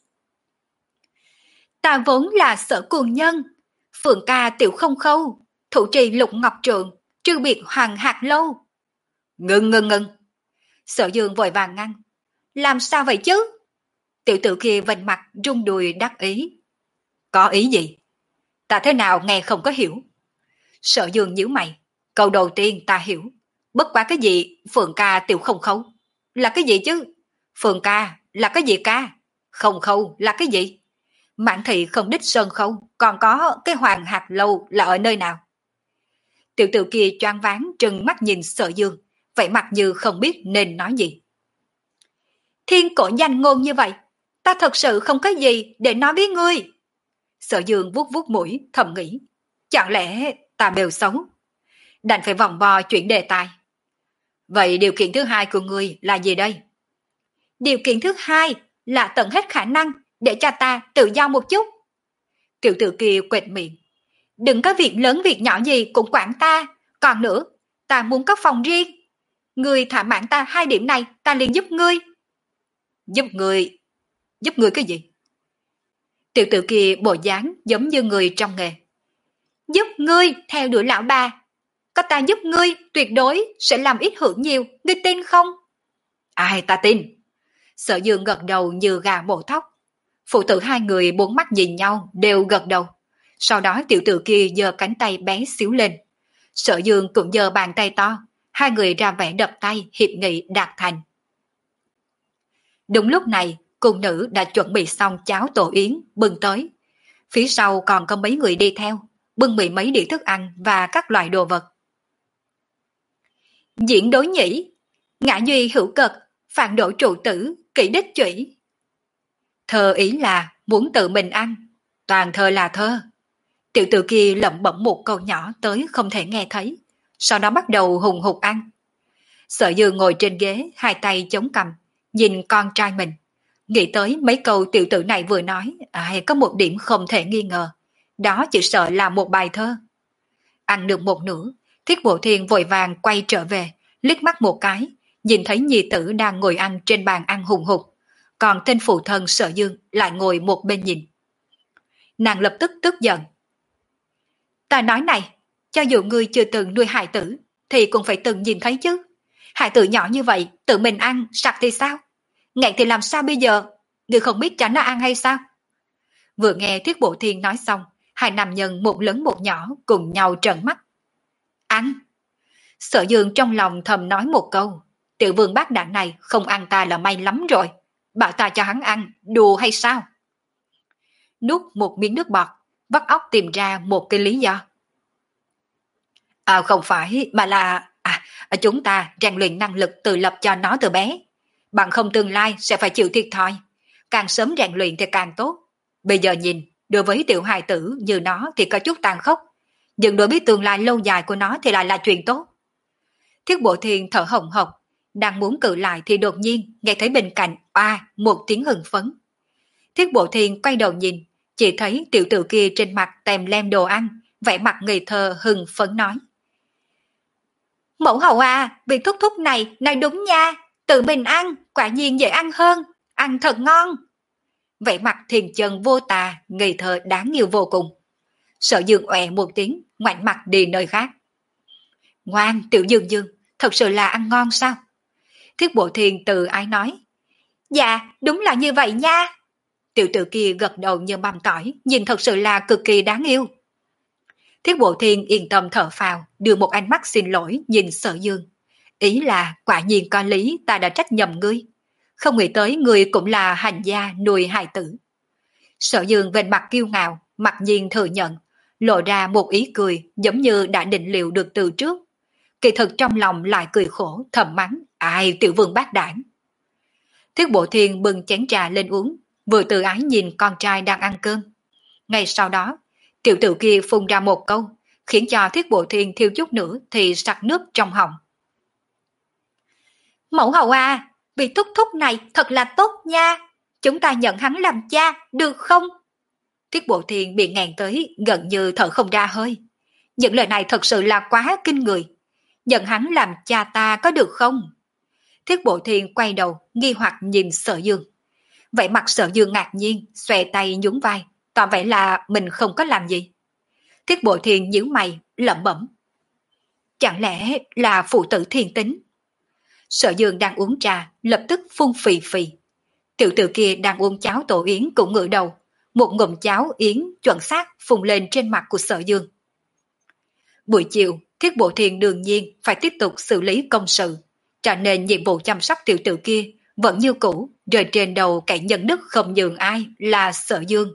Ta vốn là Sở Cuồng Nhân, phượng ca tiểu không khâu, thủ trì lục ngọc trượng, trừ biệt hoàng hạt lâu. Ngưng ngưng ngưng. Sở Dương vội vàng ngăn. Làm sao vậy chứ? Tiểu tử kia vành mặt rung đùi đắc ý. Có ý gì? Ta thế nào nghe không có hiểu. Sở Dương nhíu mày. Câu đầu tiên ta hiểu. Bất quá cái gì phượng ca tiểu không khâu? Là cái gì chứ? Phượng ca là cái gì ca? Không khâu là cái gì? Mãn thị không đích sơn khâu, còn có cái hoàng hạt lâu là ở nơi nào? Tiểu tử kia choáng váng trừng mắt nhìn Sở Dương, vậy mặt như không biết nên nói gì. Thiên cổ danh ngôn như vậy, ta thật sự không có gì để nói với ngươi. Sở Dương vuốt vuốt mũi, thầm nghĩ. Chẳng lẽ ta bèo xấu? Đành phải vòng vo chuyển đề tài. Vậy điều kiện thứ hai của ngươi là gì đây? Điều kiện thứ hai là tận hết khả năng để cho ta tự do một chút. Tiểu tử kia quệt miệng. Đừng có việc lớn việc nhỏ gì cũng quản ta. Còn nữa, ta muốn có phòng riêng. Ngươi thỏa mãn ta hai điểm này, ta liền giúp ngươi. Giúp ngươi? Giúp ngươi cái gì? Tiểu tử kia bộ dáng giống như người trong nghề. Giúp ngươi theo đuổi lão bà. Có ta giúp ngươi tuyệt đối sẽ làm ít hưởng nhiều, ngươi tin không? Ai ta tin? Sở Dương gật đầu như gà bổ thóc. Phụ tử hai người bốn mắt nhìn nhau đều gật đầu. Sau đó tiểu tử kia giơ cánh tay bé xíu lên. Sở Dương cũng giơ bàn tay to, hai người ra vẻ đập tay hiệp nghị đạt thành. Đúng lúc này, cung nữ đã chuẩn bị xong cháo tổ yến bưng tới. Phía sau còn có mấy người đi theo, bưng mì mấy đĩa thức ăn và các loại đồ vật. Diễn đối nhỉ, ngã duy hữu cực, phản độ trụ tử, kỹ đích chủy. Thơ ý là muốn tự mình ăn, toàn thơ là thơ. Tiểu tử kia lẩm bẩm một câu nhỏ tới không thể nghe thấy, sau đó bắt đầu hùng hục ăn. Sở Dương ngồi trên ghế, hai tay chống cằm, nhìn con trai mình. Nghĩ tới mấy câu tiểu tử này vừa nói, ai có một điểm không thể nghi ngờ. Đó chỉ sợ là một bài thơ. Ăn được một nửa, Thiết Bộ Thiên vội vàng quay trở về, liếc mắt một cái, nhìn thấy nhi tử đang ngồi ăn trên bàn ăn hùng hục, còn tên phụ thân Sở Dương lại ngồi một bên nhìn. Nàng lập tức tức giận. Ta nói này, cho dù ngươi chưa từng nuôi hài tử, thì cũng phải từng nhìn thấy chứ. Hài tử nhỏ như vậy, tự mình ăn, sặc thì sao? Ngẹn thì làm sao bây giờ? Ngươi không biết cho nó ăn hay sao? Vừa nghe Thiết Bộ Thiên nói xong, hai nam nhân một lớn một nhỏ cùng nhau trợn mắt. Ăn! Sở Dương trong lòng thầm nói một câu. Tiểu vương bác đạn này không ăn ta là may lắm rồi. Bảo ta cho hắn ăn, đùa hay sao? Nuốt một miếng nước bọt, vắt óc tìm ra một cái lý do. À không phải, mà là... À, chúng ta rèn luyện năng lực tự lập cho nó từ bé. Bằng không tương lai sẽ phải chịu thiệt thòi. Càng sớm rèn luyện thì càng tốt. Bây giờ nhìn, đối với tiểu hài tử như nó thì có chút tàn khốc. Nhưng đối với tương lai lâu dài của nó thì lại là chuyện tốt. Thiết Bộ Thiên thở hồng hộc, đang muốn cự lại thì đột nhiên nghe thấy bên cạnh oa một tiếng hưng phấn. Thiết Bộ Thiên quay đầu nhìn, chỉ thấy tiểu tử kia trên mặt tèm lem đồ ăn, vẻ mặt ngây thơ hưng phấn nói. Mẫu hậu à, vị thúc thúc này nói đúng nha, tự mình ăn, quả nhiên dễ ăn hơn, ăn thật ngon. Vẻ mặt thiền chân vô tà, ngây thơ đáng yêu vô cùng. Sở Dương ọe một tiếng, ngoảnh mặt đi nơi khác. Ngoan, tiểu Dương Dương, thật sự là ăn ngon sao? Thiết Bộ Thiên từ ái nói. Dạ, đúng là như vậy nha. Tiểu tử kia gật đầu như băm tỏi, nhìn thật sự là cực kỳ đáng yêu. Thiết Bộ Thiên yên tâm thở phào, đưa một ánh mắt xin lỗi nhìn Sở Dương. Ý là quả nhiên có lý ta đã trách nhầm ngươi. Không nghĩ tới ngươi cũng là hành gia nuôi hài tử. Sở Dương về mặt kiêu ngạo, mặc nhiên thừa nhận, lộ ra một ý cười giống như đã định liệu được từ trước. Kỳ thực trong lòng lại cười khổ, thầm mắng, ai tiểu vương bác đảng. Thiết Bộ Thiên bưng chén trà lên uống, vừa tự ái nhìn con trai đang ăn cơm. Ngay sau đó, tiểu tử kia phun ra một câu, khiến cho Thiết Bộ Thiên thiếu chút nữa thì sặc nước trong họng. Mẫu hậu à, vị thúc thúc này thật là tốt nha, chúng ta nhận hắn làm cha, được không? Thiết Bộ Thiên bị ngàn tới, gần như thở không ra hơi. Những lời này thật sự là quá kinh người. Nhận hắn làm cha ta có được không? Thiết Bộ Thiên quay đầu, nghi hoặc nhìn Sở Dương. Vậy mặt Sở Dương ngạc nhiên, xòe tay nhún vai, tỏ vẻ là mình không có làm gì. Thiết Bộ Thiên nhíu mày, lẩm bẩm. Chẳng lẽ là phụ tử thiên tính? Sở Dương đang uống trà, lập tức phun phì phì. Tiểu tử kia đang uống cháo tổ yến cũng ngửa đầu. Một ngụm cháo yến chuẩn xác phun lên trên mặt của Sở Dương. Buổi chiều, Thiết Bộ Thiên đương nhiên phải tiếp tục xử lý công sự, cho nên nhiệm vụ chăm sóc tiểu tử kia vẫn như cũ, rơi trên đầu kẻ nhân đức không nhường ai là Sở Dương.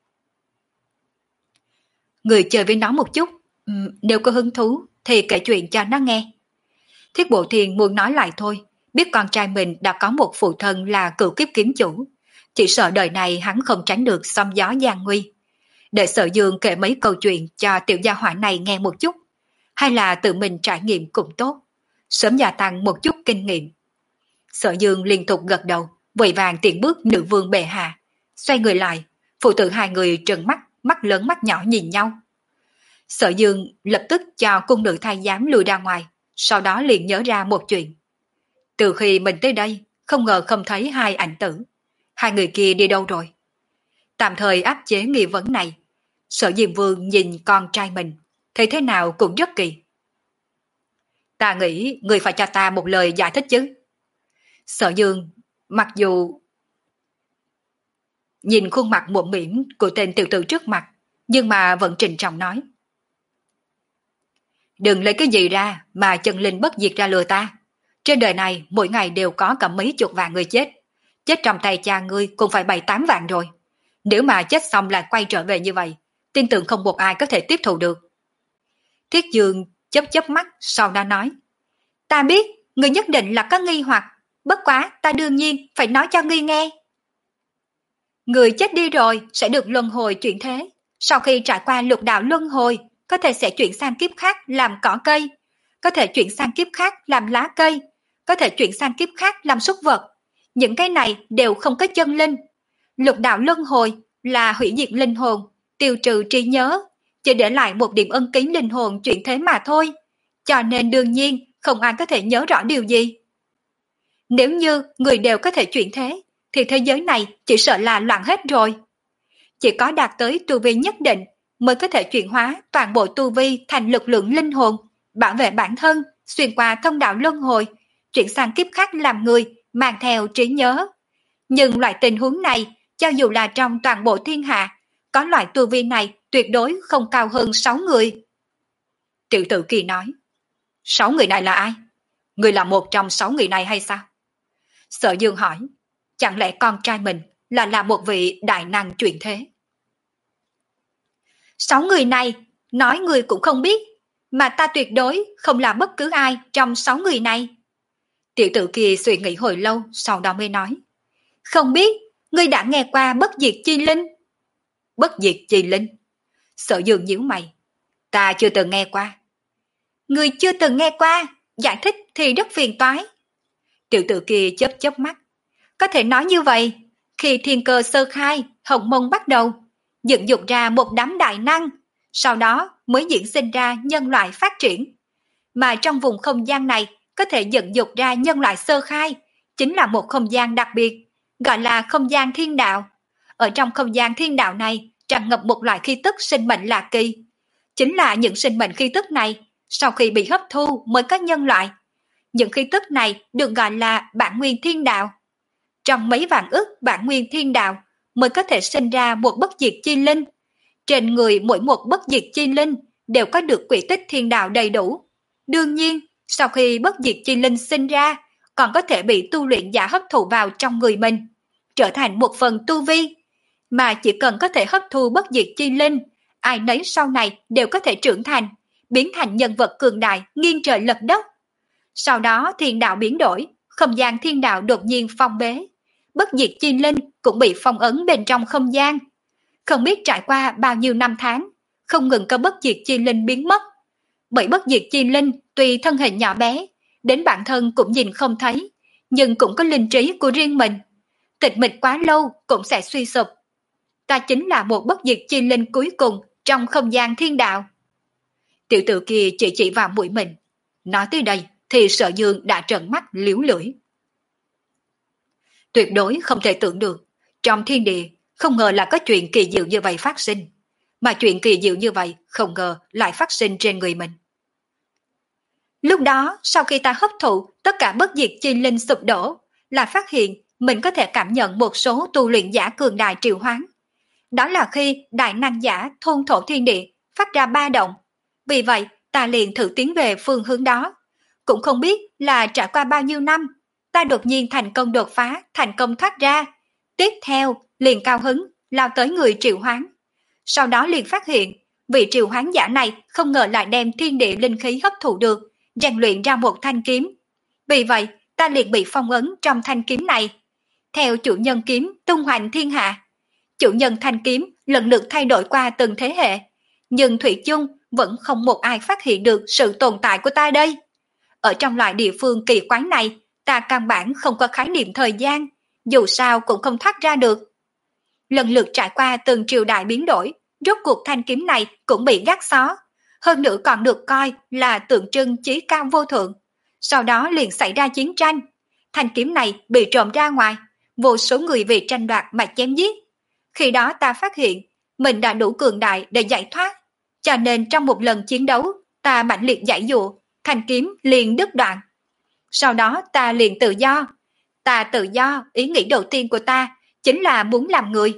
Người chơi với nó một chút, uhm, nếu có hứng thú thì kể chuyện cho nó nghe. Thiết Bộ Thiên muốn nói lại thôi, biết con trai mình đã có một phụ thân là cựu kiếp kiếm chủ, chỉ sợ đời này hắn không tránh được sóng gió gian nguy. Để Sở Dương kể mấy câu chuyện cho tiểu gia hỏa này nghe một chút, hay là tự mình trải nghiệm cũng tốt, sớm gia tăng một chút kinh nghiệm. Sở Dương liên tục gật đầu, vội vàng tiện bước nữ vương bệ hạ, xoay người lại, phụ tử hai người trừng mắt, mắt lớn mắt nhỏ nhìn nhau. Sở Dương lập tức cho cung nữ thái giám lùi ra ngoài, sau đó liền nhớ ra một chuyện. Từ khi mình tới đây, không ngờ không thấy hai ảnh tử. Hai người kia đi đâu rồi? Tạm thời áp chế nghi vấn này, Sở Diêm Vương nhìn con trai mình, thấy thế nào cũng rất kỳ. Ta nghĩ người phải cho ta một lời giải thích chứ. Sở Dương, mặc dù... Nhìn khuôn mặt muộn mỉm của tên tiểu tử trước mặt, nhưng mà vẫn trịnh trọng nói. Đừng lấy cái gì ra mà chân linh bất diệt ra lừa ta. Trên đời này mỗi ngày đều có cả mấy chục vạn người chết. Chết trong tay cha ngươi cũng phải bảy tám vạn rồi. Nếu mà chết xong lại quay trở về như vậy, tin tưởng không một ai có thể tiếp thụ được. Thiết Dương chớp chớp mắt sau đó nói. Ta biết, ngươi nhất định là có nghi hoặc, bất quá ta đương nhiên phải nói cho ngươi nghe. Người chết đi rồi sẽ được luân hồi chuyển thế. Sau khi trải qua lục đạo luân hồi, có thể sẽ chuyển sang kiếp khác làm cỏ cây, có thể chuyển sang kiếp khác làm lá cây, có thể chuyển sang kiếp khác làm súc vật. Những cái này đều không có chân linh. Lục đạo luân hồi là hủy diệt linh hồn, tiêu trừ trí nhớ, chỉ để lại một điểm ân ký linh hồn chuyển thế mà thôi. Cho nên đương nhiên không ai có thể nhớ rõ điều gì. Nếu như người đều có thể chuyển thế, thì thế giới này chỉ sợ là loạn hết rồi. Chỉ có đạt tới tu vi nhất định mới có thể chuyển hóa toàn bộ tu vi thành lực lượng linh hồn, bảo vệ bản thân, xuyên qua thông đạo luân hồi, chuyển sang kiếp khác làm người, mang theo trí nhớ. Nhưng loại tình huống này, cho dù là trong toàn bộ thiên hạ, có loại tu vi này tuyệt đối không cao hơn sáu người. Tiểu tử Kỳ nói, sáu người này là ai? Người là một trong sáu người này hay sao? Sở Dương hỏi, chẳng lẽ con trai mình là là một vị đại năng chuyển thế? Sáu người này, nói người cũng không biết, mà ta tuyệt đối không là bất cứ ai trong sáu người này. Tiểu tử kia suy nghĩ hồi lâu, sau đó mới nói, không biết, ngươi đã nghe qua bất diệt chi linh? Bất diệt chi linh? Sở Dương nhíu mày, ta chưa từng nghe qua. Ngươi chưa từng nghe qua, giải thích thì rất phiền toái. Tiểu tử kia chớp chớp mắt, có thể nói như vậy, khi thiên cơ sơ khai, hồng mông bắt đầu, dựng dục ra một đám đại năng, sau đó mới diễn sinh ra nhân loại phát triển. Mà trong vùng không gian này có thể dựng dục ra nhân loại sơ khai, chính là một không gian đặc biệt, gọi là không gian thiên đạo. Ở trong không gian thiên đạo này tràn ngập một loại khí tức sinh mệnh lạ kỳ. Chính là những sinh mệnh khí tức này, sau khi bị hấp thu mới có nhân loại. Những khí tức này được gọi là bản nguyên thiên đạo. Trong mấy vạn ức bản nguyên thiên đạo mới có thể sinh ra một bất diệt chi linh. Trên người mỗi một bất diệt chi linh đều có được quỹ tích thiên đạo đầy đủ. Đương nhiên, sau khi bất diệt chi linh sinh ra, còn có thể bị tu luyện giả hấp thụ vào trong người mình, trở thành một phần tu vi. Mà chỉ cần có thể hấp thu bất diệt chi linh, ai nấy sau này đều có thể trưởng thành, biến thành nhân vật cường đại nghiêng trời lật đất. Sau đó thiên đạo biến đổi, không gian thiên đạo đột nhiên phong bế. Bất diệt chi linh cũng bị phong ấn bên trong không gian. Không biết trải qua bao nhiêu năm tháng, không ngừng có bất diệt chi linh biến mất. Bởi bất diệt chi linh tuy thân hình nhỏ bé, đến bản thân cũng nhìn không thấy, nhưng cũng có linh trí của riêng mình. Tịch mịch quá lâu cũng sẽ suy sụp. Ta chính là một bất diệt chi linh cuối cùng trong không gian thiên đạo. Tiểu tử kia chỉ chỉ vào mũi mình. Nói tới đây thì Sở Dương đã trợn mắt liếu lưỡi. Tuyệt đối không thể tưởng được, trong thiên địa không ngờ là có chuyện kỳ diệu như vậy phát sinh, mà chuyện kỳ diệu như vậy không ngờ lại phát sinh trên người mình. Lúc đó, sau khi ta hấp thụ tất cả bất diệt chi linh sụp đổ, là phát hiện mình có thể cảm nhận một số tu luyện giả cường đại triệu hoán. Đó là khi đại năng giả thôn thổ thiên địa phát ra ba động. Vì vậy, ta liền thử tiến về phương hướng đó. Cũng không biết là trải qua bao nhiêu năm, ta đột nhiên thành công đột phá, thành công thoát ra. Tiếp theo, liền cao hứng, lao tới người triệu hoán. Sau đó liền phát hiện, vị triệu hoán giả này không ngờ lại đem thiên địa linh khí hấp thụ được, rèn luyện ra một thanh kiếm. Vì vậy, ta liền bị phong ấn trong thanh kiếm này. Theo chủ nhân kiếm tung hoành thiên hạ, chủ nhân thanh kiếm lần lượt thay đổi qua từng thế hệ, nhưng thủy chung vẫn không một ai phát hiện được sự tồn tại của ta đây. Ở trong loại địa phương kỳ quái này, ta căn bản không có khái niệm thời gian, dù sao cũng không thoát ra được. Lần lượt trải qua từng triều đại biến đổi, rốt cuộc thanh kiếm này cũng bị gác xó, hơn nữa còn được coi là tượng trưng chí cao vô thượng. Sau đó liền xảy ra chiến tranh, thanh kiếm này bị trộm ra ngoài, vô số người vì tranh đoạt mà chém giết. Khi đó ta phát hiện mình đã đủ cường đại để giải thoát, cho nên trong một lần chiến đấu ta mãnh liệt giải dụa, thanh kiếm liền đứt đoạn. Sau đó ta liền tự do. Ta tự do, ý nghĩ đầu tiên của ta chính là muốn làm người.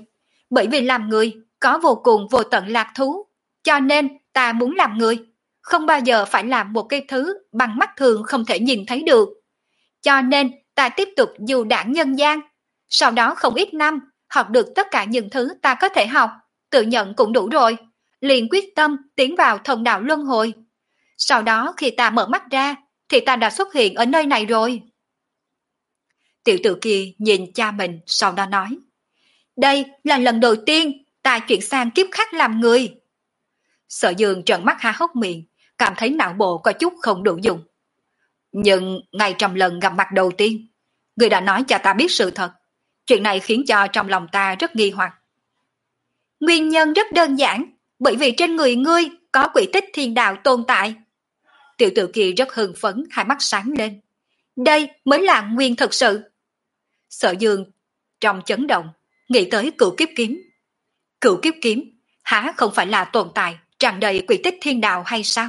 Bởi vì làm người có vô cùng vô tận lạc thú, cho nên ta muốn làm người, không bao giờ phải làm một cái thứ bằng mắt thường không thể nhìn thấy được. Cho nên ta tiếp tục du đãng nhân gian, sau đó không ít năm, học được tất cả những thứ ta có thể học, tự nhận cũng đủ rồi, liền quyết tâm tiến vào thông đạo luân hồi. Sau đó khi ta mở mắt ra, thì ta đã xuất hiện ở nơi này rồi. Tiểu tử kia nhìn cha mình, sau đó nói, đây là lần đầu tiên ta chuyển sang kiếp khác làm người. Sở Dương trợn mắt há hốc miệng, cảm thấy não bộ có chút không đủ dùng. Nhưng ngay trong lần gặp mặt đầu tiên, người đã nói cho ta biết sự thật. Chuyện này khiến cho trong lòng ta rất nghi hoặc. Nguyên nhân rất đơn giản, bởi vì trên người ngươi có quỷ tích thiên đạo tồn tại. Tiểu tử kia rất hưng phấn, hai mắt sáng lên. Đây mới là nguyên thực sự. Sở Dương trong chấn động, nghĩ tới cửu kiếp kiếm. Cửu kiếp kiếm, há không phải là tồn tại tràn đầy quỷ tích thiên đạo hay sao?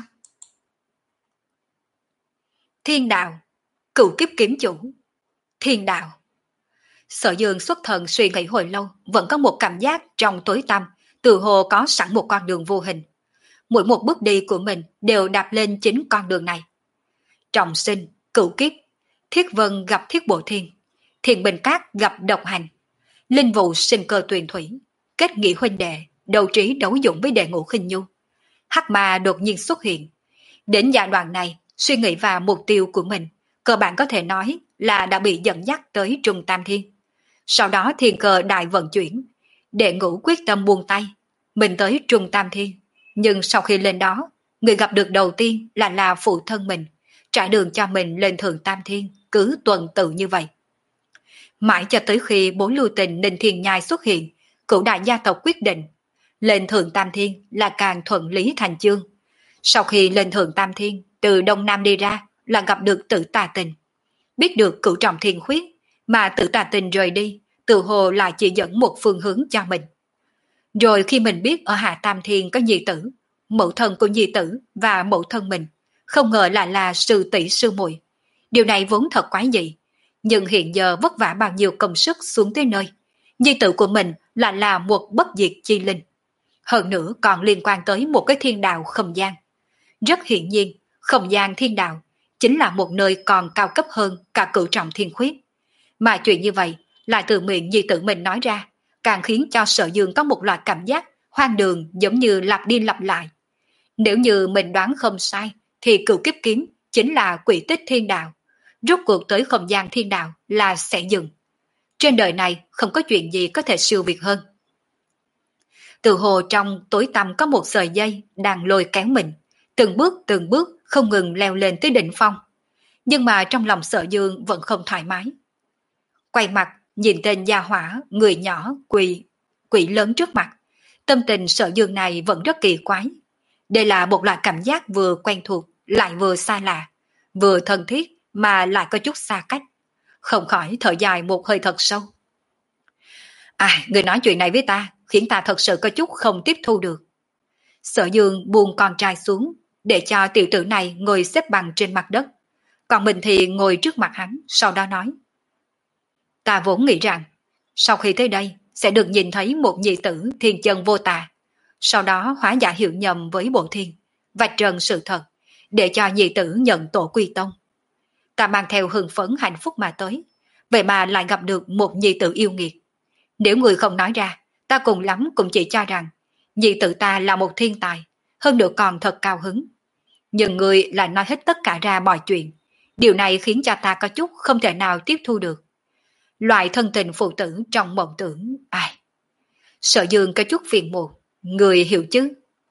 Thiên đạo, cửu kiếp kiếm chủ, thiên đạo. Sở Dương xuất thần suy nghĩ hồi lâu, vẫn có một cảm giác trong tối tăm, từ hồ có sẵn một con đường vô hình. Mỗi một bước đi của mình đều đạp lên chính con đường này. Trọng sinh, cửu kiếp, Thiết Vân gặp Thiết Bộ Thiên, Thiền Bình Cát gặp Độc Hành, Linh Vụ sinh cơ tuyền thủy, kết nghĩa huynh đệ, đấu trí đấu dũng với đệ ngũ khinh nhu. Hắc Ma đột nhiên xuất hiện. Đến giai đoạn này, suy nghĩ và mục tiêu của mình, cơ bản có thể nói là đã bị dẫn dắt tới Trung Tam Thiên. Sau đó thiên cơ đại vận chuyển, đệ ngũ quyết tâm buông tay, mình tới Trung Tam Thiên. Nhưng sau khi lên đó, người gặp được đầu tiên là là phụ thân mình, trải đường cho mình lên Thượng Tam Thiên, cứ tuần tự như vậy. Mãi cho tới khi bối lưu tình Ninh Thiên Nhai xuất hiện, cửu đại gia tộc quyết định, lên Thượng Tam Thiên là càng thuận lý thành chương. Sau khi lên Thượng Tam Thiên, từ Đông Nam đi ra là gặp được Tử Tà Tình. Biết được cửu trọng thiên khuyết, mà Tử Tà Tình rời đi, tự hồ lại chỉ dẫn một phương hướng cho mình. Rồi khi mình biết ở Hạ Tam Thiên có nhi tử, mẫu thân của nhi tử và mẫu thân mình, không ngờ lại là sư tỷ sư muội. Điều này vốn thật quái dị, nhưng hiện giờ vất vả bao nhiêu công sức xuống tới nơi, nhi tử của mình lại là một bất diệt chi linh. Hơn nữa còn liên quan tới một cái thiên đạo không gian. Rất hiển nhiên, không gian thiên đạo chính là một nơi còn cao cấp hơn cả cửu trọng thiên khuyết. Mà chuyện như vậy lại từ miệng nhi tử mình nói ra, càng khiến cho Sở Dương có một loại cảm giác hoang đường, giống như lặp đi lặp lại. Nếu như mình đoán không sai, thì cửu kiếp kiếm chính là quỷ tích thiên đạo. Rốt cuộc tới không gian thiên đạo là sẽ dừng. Trên đời này không có chuyện gì có thể siêu việt hơn. Từ hồ trong tối tăm có một sợi dây đang lôi kéo mình, từng bước từng bước không ngừng leo lên tới đỉnh phong. Nhưng mà trong lòng Sở Dương vẫn không thoải mái. Quay mặt nhìn tên gia hỏa, người nhỏ, quỷ, quỷ lớn trước mặt. Tâm tình Sở Dương này vẫn rất kỳ quái. Đây là một loại cảm giác vừa quen thuộc, lại vừa xa lạ, vừa thân thiết mà lại có chút xa cách. Không khỏi thở dài một hơi thật sâu. À, người nói chuyện này với ta, khiến ta thật sự có chút không tiếp thu được. Sở Dương buông con trai xuống, để cho tiểu tử này ngồi xếp bằng trên mặt đất. Còn mình thì ngồi trước mặt hắn, sau đó nói. Ta vốn nghĩ rằng, sau khi tới đây, sẽ được nhìn thấy một nhị tử thiên chân vô tà. Sau đó hóa giả hiệu nhầm với bộ thiên, vạch trần sự thật, để cho nhị tử nhận tổ quy tông. Ta mang theo hưng phấn hạnh phúc mà tới, vậy mà lại gặp được một nhị tử yêu nghiệt. Nếu người không nói ra, ta cùng lắm cũng chỉ cho rằng nhị tử ta là một thiên tài, hơn nữa còn thật cao hứng. Nhưng người lại nói hết tất cả ra mọi chuyện. Điều này khiến cho ta có chút không thể nào tiếp thu được. Loại thân tình phụ tử trong mộng tưởng, ai? Sở Dương có chút phiền muộn, người hiểu chứ?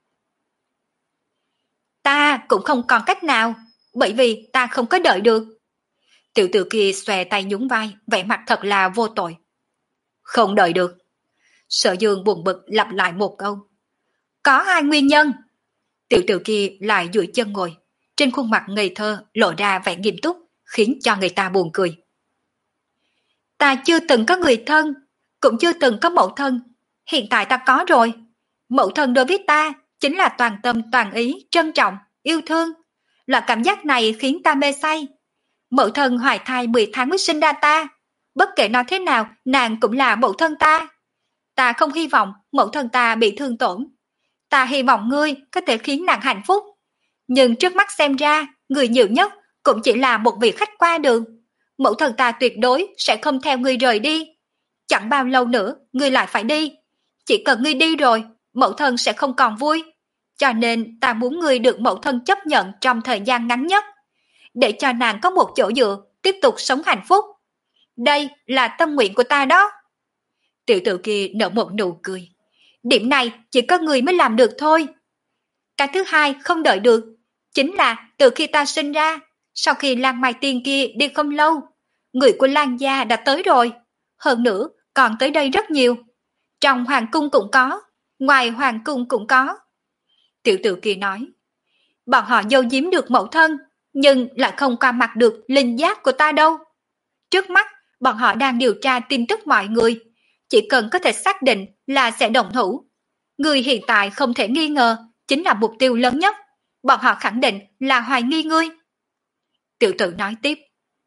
Ta cũng không còn cách nào, bởi vì ta không có đợi được. Tiểu tử kia xòe tay nhún vai, vẻ mặt thật là vô tội. Không đợi được. Sở Dương buồn bực lặp lại một câu. Có hai nguyên nhân. Tiểu tử kia lại duỗi chân ngồi, trên khuôn mặt ngây thơ lộ ra vẻ nghiêm túc, khiến cho người ta buồn cười. Ta chưa từng có người thân, cũng chưa từng có mẫu thân. Hiện tại ta có rồi. Mẫu thân đối với ta chính là toàn tâm toàn ý, trân trọng, yêu thương. Loại cảm giác này khiến ta mê say. Mẫu thân hoài thai mười tháng mới sinh ra ta. Bất kể nói thế nào, nàng cũng là mẫu thân ta. Ta không hy vọng mẫu thân ta bị thương tổn. Ta hy vọng ngươi có thể khiến nàng hạnh phúc. Nhưng trước mắt xem ra, người nhiều nhất cũng chỉ là một vị khách qua đường. Mẫu thân ta tuyệt đối sẽ không theo ngươi rời đi. Chẳng bao lâu nữa, ngươi lại phải đi. Chỉ cần ngươi đi rồi, mẫu thân sẽ không còn vui. Cho nên ta muốn ngươi được mẫu thân chấp nhận trong thời gian ngắn nhất. Để cho nàng có một chỗ dựa, tiếp tục sống hạnh phúc. Đây là tâm nguyện của ta đó. Tiểu tử kia nở một nụ cười. Điểm này chỉ có người mới làm được thôi. Cái thứ hai không đợi được, chính là từ khi ta sinh ra, sau khi Lan Mai Tiên kia đi không lâu, người của Lan gia đã tới rồi. Hơn nữa, còn tới đây rất nhiều. Trong hoàng cung cũng có, ngoài hoàng cung cũng có. Tiểu tử kia nói, bọn họ giấu giếm được mẫu thân, nhưng lại không qua mặt được linh giác của ta đâu. Trước mắt, bọn họ đang điều tra tin tức mọi người. Chỉ cần có thể xác định là sẽ động thủ. Người hiện tại không thể nghi ngờ, chính là mục tiêu lớn nhất. Bọn họ khẳng định là hoài nghi ngươi. Tiểu tử nói tiếp.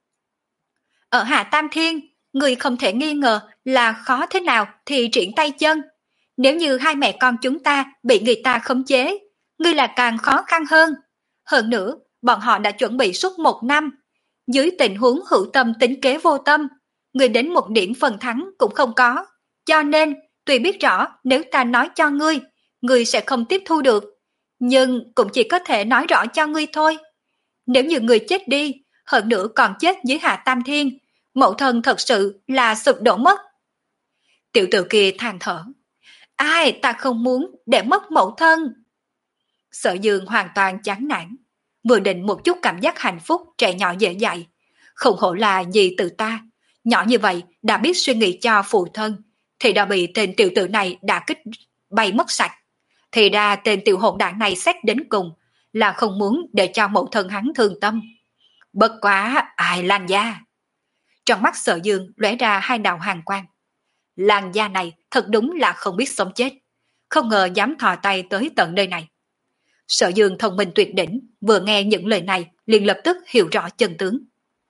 Ở Hạ Tam Thiên, người không thể nghi ngờ là khó thế nào thì triển tay chân. Nếu như hai mẹ con chúng ta bị người ta khống chế, ngươi là càng khó khăn hơn. Hơn nữa, bọn họ đã chuẩn bị suốt một năm. Dưới tình huống hữu tâm tính kế vô tâm, ngươi đến một điểm phần thắng cũng không có. Cho nên, tuy biết rõ nếu ta nói cho ngươi, ngươi sẽ không tiếp thu được. Nhưng cũng chỉ có thể nói rõ cho ngươi thôi. Nếu như ngươi chết đi, hơn nữa còn chết dưới Hạ Tam Thiên, mẫu thân thật sự là sụp đổ mất. Tiểu tử kia than thở. Ai ta không muốn để mất mẫu thân. Sở Dương hoàn toàn chán nản. Vừa định một chút cảm giác hạnh phúc trẻ nhỏ dễ dạy. Không hổ là gì từ ta. Nhỏ như vậy đã biết suy nghĩ cho phụ thân, thì đã bị tên tiểu tử này đả kích bay mất sạch. Thì ra tên tiểu hỗn đảng này xét đến cùng là không muốn để cho mẫu thân hắn thương tâm. Bất quá ai Lan gia. Trong mắt Sở Dương lóe ra hai đạo hàn quang. Lan gia này thật đúng là không biết sống chết. Không ngờ dám thò tay tới tận nơi này. Sở Dương thông minh tuyệt đỉnh, vừa nghe những lời này liền lập tức hiểu rõ chân tướng.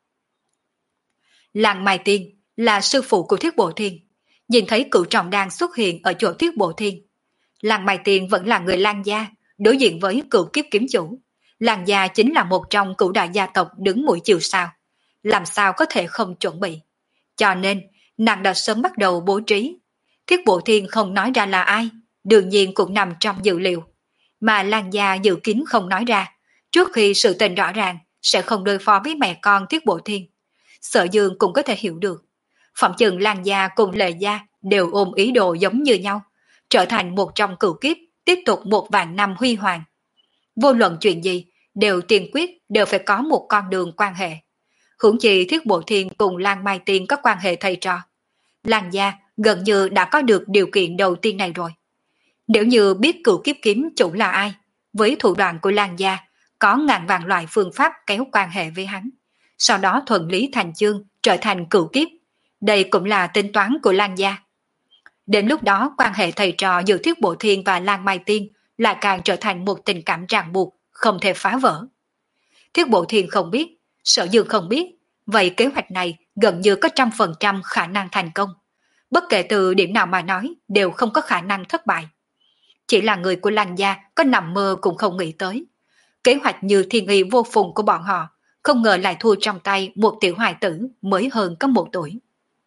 Lan Mai Tiên là sư phụ của Thiết Bộ Thiên. Nhìn thấy cửu trọng đan xuất hiện ở chỗ Thiết Bộ Thiên. Lan Mai Tiên vẫn là người Lan gia, đối diện với cửu kiếp kiếm chủ. Lan gia chính là một trong cửu đại gia tộc đứng mũi chịu sao. Làm sao có thể không chuẩn bị. Cho nên, nàng đã sớm bắt đầu bố trí. Thiết Bộ Thiên không nói ra là ai, đương nhiên cũng nằm trong dự liệu. Mà Lan gia dự kiến không nói ra, trước khi sự tình rõ ràng sẽ không đối phó với mẹ con Thiết Bộ Thiên. Sở Dương cũng có thể hiểu được. Phỏng chừng Lan gia cùng Lệ gia đều ôm ý đồ giống như nhau, trở thành một trong cửu kiếp, tiếp tục một vạn năm huy hoàng. Vô luận chuyện gì, đều tiên quyết đều phải có một con đường quan hệ. Huống chi Thiết Bộ Thiên cùng Lan Mai Tiên có quan hệ thầy trò. Lan gia gần như đã có được điều kiện đầu tiên này rồi. Nếu như biết cửu kiếp kiếm chủ là ai, với thủ đoạn của Lan gia, có ngàn vạn loại phương pháp kéo quan hệ với hắn. Sau đó thuận lý thành chương trở thành cửu kiếp. Đây cũng là tính toán của Lan gia. Đến lúc đó quan hệ thầy trò giữa Thiết Bộ Thiên và Lan Mai Tiên lại càng trở thành một tình cảm ràng buộc, không thể phá vỡ. Thiết Bộ Thiên không biết, Sở Dương không biết, vậy kế hoạch này gần như có trăm phần trăm khả năng thành công. Bất kể từ điểm nào mà nói đều không có khả năng thất bại. Chỉ là người của Lan gia có nằm mơ cũng không nghĩ tới. Kế hoạch như thiên y vô phùng của bọn họ không ngờ lại thua trong tay một tiểu hài tử mới hơn có một tuổi.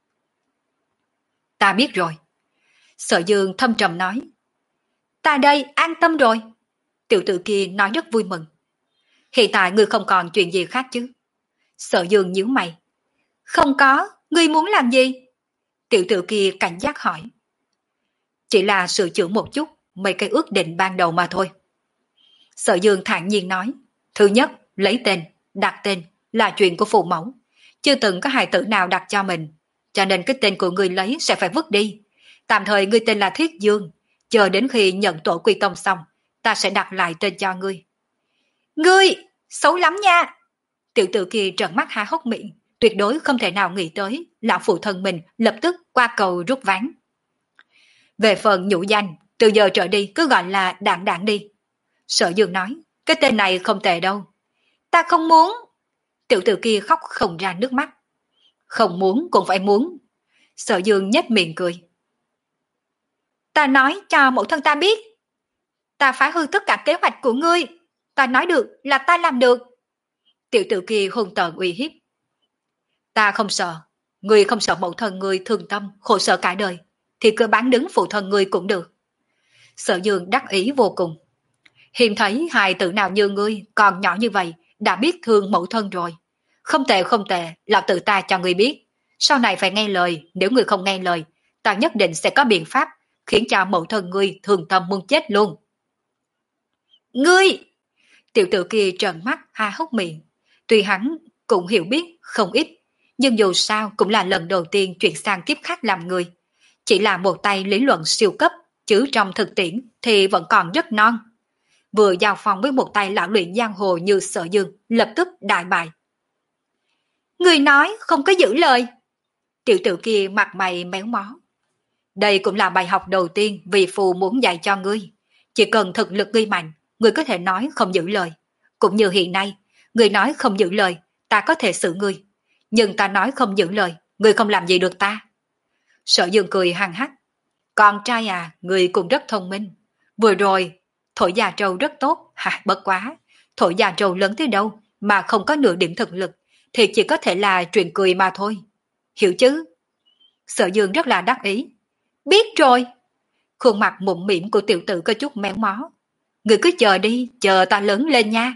Ta biết rồi. Sở Dương thâm trầm nói. Ta đây an tâm rồi. Tiểu tử kia nói rất vui mừng. Hiện tại ngươi không còn chuyện gì khác chứ? Sở Dương nhíu mày. Không có, ngươi muốn làm gì? Tiểu tử kia cảnh giác hỏi. Chỉ là sửa chữa một chút mấy cái ước định ban đầu mà thôi. Sở Dương thản nhiên nói. Thứ nhất, lấy tên, đặt tên là chuyện của phụ mẫu. Chưa từng có hài tử nào đặt cho mình. Cho nên cái tên của ngươi lấy sẽ phải vứt đi. Tạm thời ngươi tên là Thiết Dương. Chờ đến khi nhận tổ quy tông xong, ta sẽ đặt lại tên cho ngươi. Ngươi, xấu lắm nha. Tiểu tử kia trợn mắt há hốc miệng, tuyệt đối không thể nào nghĩ tới lão phụ thân mình lập tức qua cầu rút ván. Về phần nhũ danh, từ giờ trở đi cứ gọi là Đạn Đạn đi. Sở Dương nói, cái tên này không tệ đâu. Ta không muốn. Tiểu tử kia khóc không ra nước mắt. Không muốn cũng phải muốn. Sở Dương nhếch miệng cười. Ta nói cho mẫu thân ta biết. Ta phá hư tất cả kế hoạch của ngươi. Ta nói được là ta làm được. Tiểu tử kia hung tợn uy hiếp. Ta không sợ. Ngươi không sợ mẫu thân ngươi thương tâm, khổ sở cả đời. Thì cứ bán đứng phụ thân ngươi cũng được. Sở Dương đắc ý vô cùng. Hiếm thấy hài tử nào như ngươi còn nhỏ như vậy đã biết thương mẫu thân rồi. Không tệ không tệ, lão tử ta cho ngươi biết. Sau này phải nghe lời, nếu ngươi không nghe lời, ta nhất định sẽ có biện pháp khiến cho mẫu thân ngươi thương tâm muốn chết luôn. Ngươi! Tiểu tử kia trợn mắt ha hốc miệng. Tuy hắn cũng hiểu biết không ít, nhưng dù sao cũng là lần đầu tiên chuyển sang kiếp khác làm người. Chỉ là một tay lý luận siêu cấp, chứ trong thực tiễn thì vẫn còn rất non. Vừa giao phong với một tay lão luyện giang hồ như Sở Dương, lập tức đại bại. Người nói không có giữ lời. Tiểu tử kia mặt mày méo mó. Đây cũng là bài học đầu tiên vì phù muốn dạy cho ngươi. Chỉ cần thực lực ngươi mạnh, ngươi có thể nói không giữ lời. Cũng như hiện nay, ngươi nói không giữ lời, ta có thể xử ngươi. Nhưng ta nói không giữ lời, ngươi không làm gì được ta. Sở Dương cười hăng hắc. Con trai à, ngươi cũng rất thông minh. Vừa rồi, thổi già trâu rất tốt, hả bất quá. Thổi già trâu lớn tới đâu mà không có nửa điểm thực lực, thì chỉ có thể là chuyện cười mà thôi. Hiểu chứ? Sở Dương rất là đắc ý. Biết rồi. Khuôn mặt mụn mỉm của tiểu tử có chút méo mó. Người cứ chờ đi, chờ ta lớn lên nha.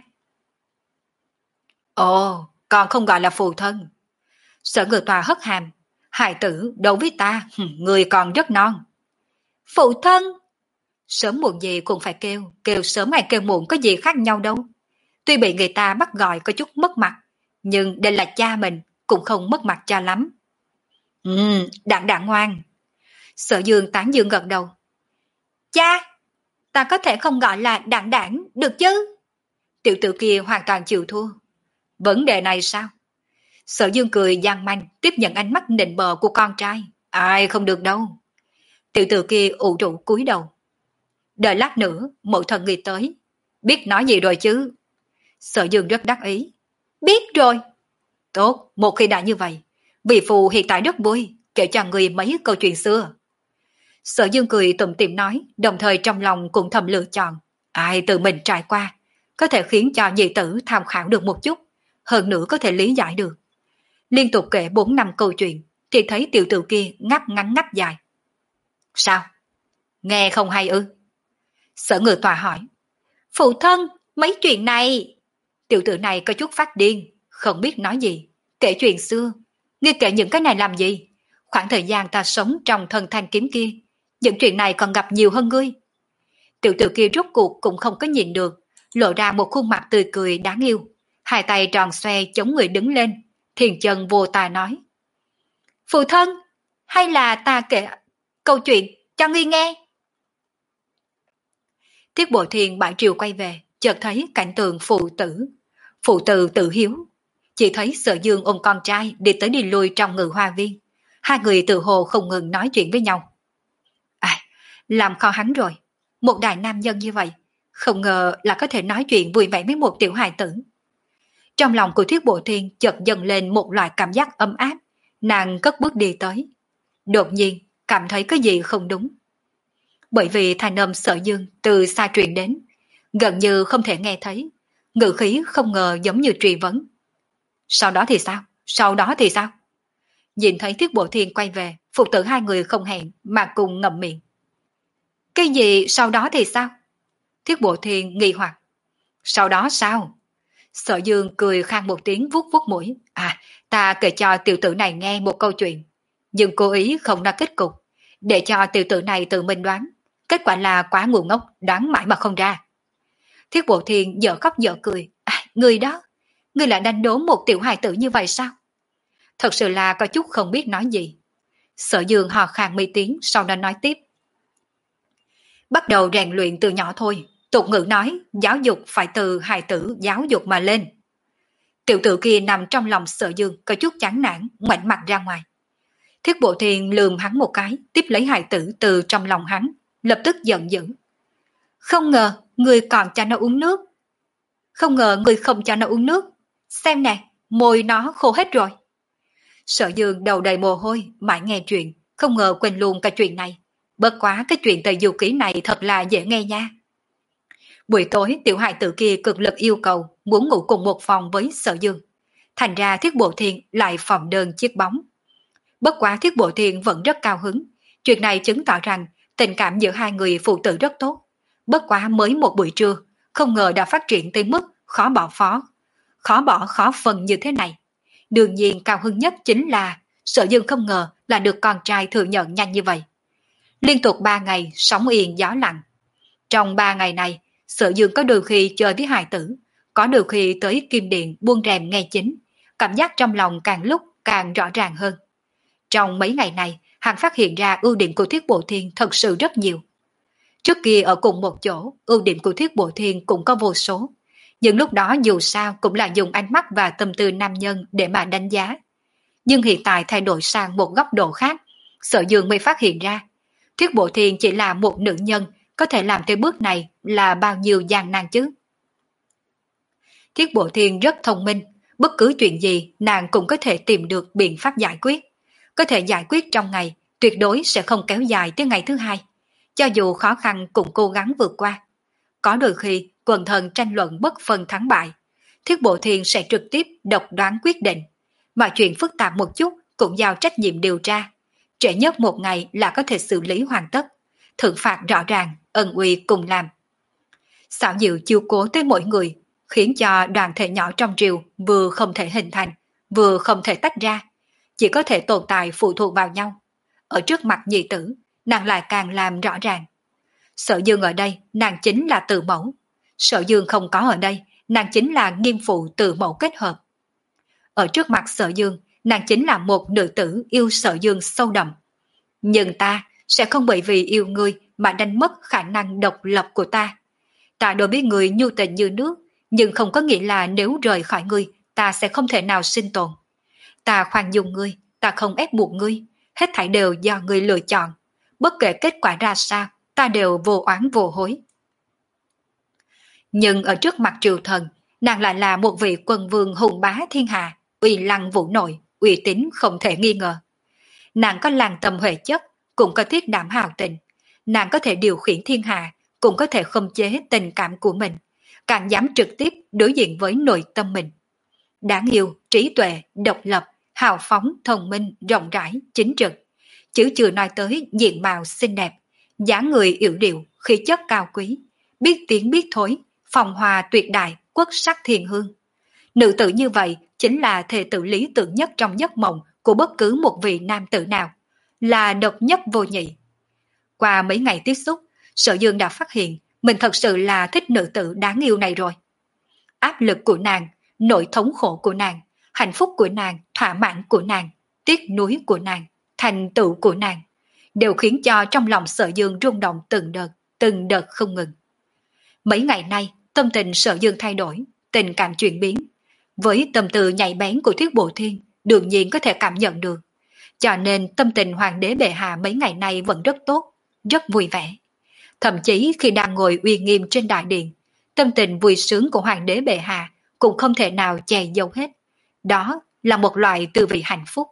Ồ, còn không gọi là phụ thân. Sở Ngự Tòa hất hàm. Hài tử đấu với ta, người còn rất non. Phụ thân! Sớm muộn gì cũng phải kêu, kêu sớm hay kêu muộn có gì khác nhau đâu. Tuy bị người ta bắt gọi có chút mất mặt, nhưng đây là cha mình, cũng không mất mặt cha lắm. Ừ, đặng đặng ngoan. Sở Dương tán dương gật đầu. Cha, ta có thể không gọi là đặng đảng, được chứ? Tiểu tử kia hoàn toàn chịu thua. Vấn đề này sao? Sở Dương cười gian manh, tiếp nhận ánh mắt nịnh bợ của con trai. Ai không được đâu. Tiểu tử kia ủ rũ cúi đầu. Đợi lát nữa, mẫu thân người tới. Biết nói gì rồi chứ? Sở Dương rất đắc ý. Biết rồi. Tốt, một khi đã như vậy, vị phụ hiện tại rất vui, kể cho người mấy câu chuyện xưa. Sở Dương cười tủm tỉm nói, đồng thời trong lòng cũng thầm lựa chọn. Ai tự mình trải qua, có thể khiến cho nhị tử tham khảo được một chút, hơn nữa có thể lý giải được. Liên tục kể bốn năm câu chuyện, thì thấy tiểu tử kia ngắt ngắn ngắt dài. Sao? Nghe không hay ư? Sở Ngự Tòa hỏi. Phụ thân, mấy chuyện này... Tiểu tử này có chút phát điên, không biết nói gì. Kể chuyện xưa. Ngươi kể những cái này làm gì? Khoảng thời gian ta sống trong thân thanh kiếm kia, những chuyện này còn gặp nhiều hơn ngươi. Tiểu tử kia rốt cuộc cũng không có nhìn được, lộ ra một khuôn mặt tươi cười đáng yêu. Hai tay tròn xoe chống người đứng lên, thiền chân vô tài nói. Phụ thân, hay là ta kể câu chuyện cho ngươi nghe? Thiết Bộ Thiên bãi triều quay về, chợt thấy cảnh tượng phụ tử. Phụ tử tự hiếu. Chỉ thấy Sở Dương ôm con trai đi tới đi lui trong ngự hoa viên. Hai người tự hồ không ngừng nói chuyện với nhau. À, làm khó hắn rồi. Một đại nam nhân như vậy, không ngờ là có thể nói chuyện vui vẻ với một tiểu hài tử. Trong lòng của Thiết Bộ Thiên chợt dâng lên một loại cảm giác ấm áp. Nàng cất bước đi tới. Đột nhiên, cảm thấy cái gì không đúng. Bởi vì thanh âm Sở Dương từ xa truyền đến, gần như không thể nghe thấy, ngữ khí không ngờ giống như truy vấn. Sau đó thì sao? Sau đó thì sao? Nhìn thấy Thiết Bộ Thiên quay về, phụ tử hai người không hẹn mà cùng ngậm miệng. Cái gì sau đó thì sao? Thiết Bộ Thiên nghi hoặc. Sau đó sao? Sở Dương cười khang một tiếng vuốt vuốt mũi. À, ta kể cho tiểu tử này nghe một câu chuyện, nhưng cố ý không nói kết cục, để cho tiểu tử này tự mình đoán. Kết quả là quá ngu ngốc, đoán mãi mà không ra. Thiết Bộ Thiên dở khóc dở cười. À, người đó, người lại đánh đố một tiểu hài tử như vậy sao? Thật sự là có chút không biết nói gì. Sở Dương hò khan mấy tiếng, sau đó nói tiếp. Bắt đầu rèn luyện từ nhỏ thôi. Tục ngữ nói, giáo dục phải từ hài tử giáo dục mà lên. Tiểu tử kia nằm trong lòng Sở Dương, có chút chán nản, ngoảnh mặt ra ngoài. Thiết Bộ Thiên lườm hắn một cái, tiếp lấy hài tử từ trong lòng hắn, lập tức giận dữ. Không ngờ, người còn cho nó uống nước. Không ngờ người không cho nó uống nước. Xem nè, môi nó khô hết rồi. Sở Dương đầu đầy mồ hôi, mãi nghe chuyện, không ngờ quên luôn cả chuyện này. Bất quá cái chuyện Tây Du Ký này thật là dễ nghe nha. Buổi tối tiểu hài tử kia cực lực yêu cầu muốn ngủ cùng một phòng với Sở Dương. Thành ra Thiết Bộ Thiên lại phòng đơn chiếc bóng. Bất quá Thiết Bộ Thiên vẫn rất cao hứng. Chuyện này chứng tỏ rằng tình cảm giữa hai người phụ tử rất tốt. Bất quá mới một buổi trưa, không ngờ đã phát triển tới mức khó bỏ phó. Khó bỏ khó phân như thế này. Đương nhiên cao hứng nhất chính là Sở Dương không ngờ là được con trai thừa nhận nhanh như vậy. Liên tục ba ngày sóng yên gió lặng. Trong ba ngày này, Sở Dương có đôi khi chơi với hài tử, có đôi khi tới Kim Điện buông rèm nghe chính, cảm giác trong lòng càng lúc càng rõ ràng hơn. Trong mấy ngày này, hắn phát hiện ra ưu điểm của Thiết Bộ Thiên thật sự rất nhiều. Trước kia ở cùng một chỗ, ưu điểm của Thiết Bộ Thiên cũng có vô số. Nhưng lúc đó dù sao cũng là dùng ánh mắt và tâm tư nam nhân để mà đánh giá. Nhưng hiện tại thay đổi sang một góc độ khác, Sở Dương mới phát hiện ra. Thiết Bộ Thiên chỉ là một nữ nhân, có thể làm tới bước này là bao nhiêu gian nan chứ. Thiết Bộ Thiên rất thông minh, bất cứ chuyện gì nàng cũng có thể tìm được biện pháp giải quyết. Có thể giải quyết trong ngày, tuyệt đối sẽ không kéo dài tới ngày thứ hai. Cho dù khó khăn cũng cố gắng vượt qua. Có đôi khi quần thần tranh luận bất phân thắng bại, Thiết Bộ Thiên sẽ trực tiếp độc đoán quyết định. Mọi chuyện phức tạp một chút cũng giao trách nhiệm điều tra. Trễ nhất một ngày là có thể xử lý hoàn tất. Thưởng phạt rõ ràng, ân uy cùng làm. Xảo diệu chiếu cố tới mỗi người, khiến cho đoàn thể nhỏ trong triều vừa không thể hình thành, vừa không thể tách ra, chỉ có thể tồn tại phụ thuộc vào nhau. Ở trước mặt nhi tử, nàng lại càng làm rõ ràng. Sở Dương ở đây, nàng chính là từ mẫu. Sở Dương không có ở đây, nàng chính là nghiêm phụ từ mẫu kết hợp. Ở trước mặt Sở Dương, nàng chính là một nữ tử yêu Sở Dương sâu đậm. Nhưng ta sẽ không bởi vì yêu ngươi mà đánh mất khả năng độc lập của ta. Ta đối với ngươi nhu tình như nước, nhưng không có nghĩa là nếu rời khỏi ngươi, ta sẽ không thể nào sinh tồn. Ta khoan dung ngươi, ta không ép buộc ngươi, hết thảy đều do ngươi lựa chọn. Bất kể kết quả ra sao, ta đều vô oán vô hối. Nhưng ở trước mặt triều thần, nàng lại là một vị quân vương hùng bá thiên hạ, uy lăng vũ nội, uy tín không thể nghi ngờ. Nàng có làng tầm huệ chất, cũng có thiết đảm hào tình. Nàng có thể điều khiển thiên hạ, cũng có thể khống chế tình cảm của mình, càng dám trực tiếp đối diện với nội tâm mình. Đáng yêu, trí tuệ, độc lập, hào phóng, thông minh, rộng rãi, chính trực. Chứ chưa nói tới diện mạo xinh đẹp, dáng người yểu điệu, khí chất cao quý, biết tiếng biết thối, phong hòa tuyệt đại, quốc sắc thiên hương. Nữ tử như vậy chính là thề tử lý tưởng nhất trong giấc mộng của bất cứ một vị nam tử nào, là độc nhất vô nhị. Qua mấy ngày tiếp xúc, Sở Dương đã phát hiện mình thật sự là thích nữ tử đáng yêu này rồi. Áp lực của nàng, nỗi thống khổ của nàng, hạnh phúc của nàng, thỏa mãn của nàng, tiếc nuối của nàng, thành tựu của nàng, đều khiến cho trong lòng Sở Dương rung động từng đợt, từng đợt không ngừng. Mấy ngày nay, tâm tình Sở Dương thay đổi, tình cảm chuyển biến. Với tâm tư nhạy bén của Thiết Bộ Thiên, đương nhiên có thể cảm nhận được. Cho nên tâm tình hoàng đế bệ hạ mấy ngày nay vẫn rất tốt, rất vui vẻ. Thậm chí khi đang ngồi uy nghiêm trên đại điện, tâm tình vui sướng của hoàng đế bệ hạ cũng không thể nào che giấu hết. Đó là một loại tư vị hạnh phúc.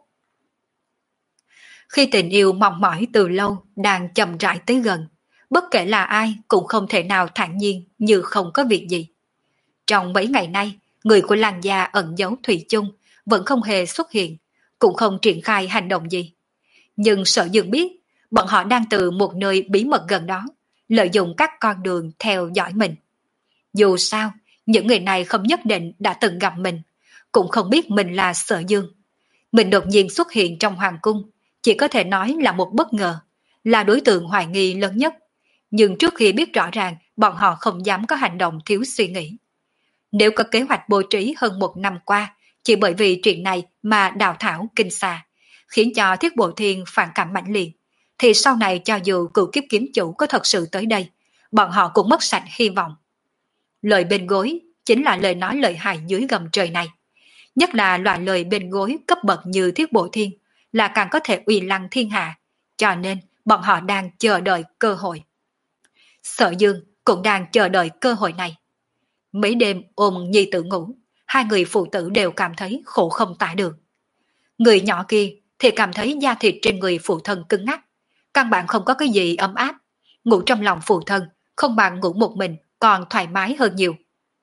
Khi tình yêu mong mỏi từ lâu đang chậm rãi tới gần, bất kể là ai cũng không thể nào thản nhiên như không có việc gì. Trong mấy ngày nay, người của làng gia ẩn giấu thủy chung vẫn không hề xuất hiện, cũng không triển khai hành động gì. Nhưng Sở Dương biết, bọn họ đang từ một nơi bí mật gần đó, lợi dụng các con đường theo dõi mình. Dù sao, những người này không nhất định đã từng gặp mình, cũng không biết mình là Sở Dương. Mình đột nhiên xuất hiện trong hoàng cung, chỉ có thể nói là một bất ngờ, là đối tượng hoài nghi lớn nhất. Nhưng trước khi biết rõ ràng, bọn họ không dám có hành động thiếu suy nghĩ. Nếu có kế hoạch bố trí hơn một năm qua, chỉ bởi vì chuyện này mà đào thảo kinh xa, khiến cho Thiết Bộ Thiên phản cảm mãnh liệt, thì sau này cho dù cựu kiếp kiếm chủ có thật sự tới đây, bọn họ cũng mất sạch hy vọng. Lời bên gối chính là lời nói lợi hại dưới gầm trời này. Nhất là loại lời bên gối cấp bậc như Thiết Bộ Thiên là càng có thể uy lăng thiên hạ, cho nên bọn họ đang chờ đợi cơ hội. Sở Dương cũng đang chờ đợi cơ hội này. Mấy đêm ôm nhi tử ngủ, hai người phụ tử đều cảm thấy khổ không tả được. Người nhỏ kia thì cảm thấy da thịt trên người phụ thân cứng ngắc, căn bản không có cái gì ấm áp. Ngủ trong lòng phụ thân, không bằng ngủ một mình, còn thoải mái hơn nhiều.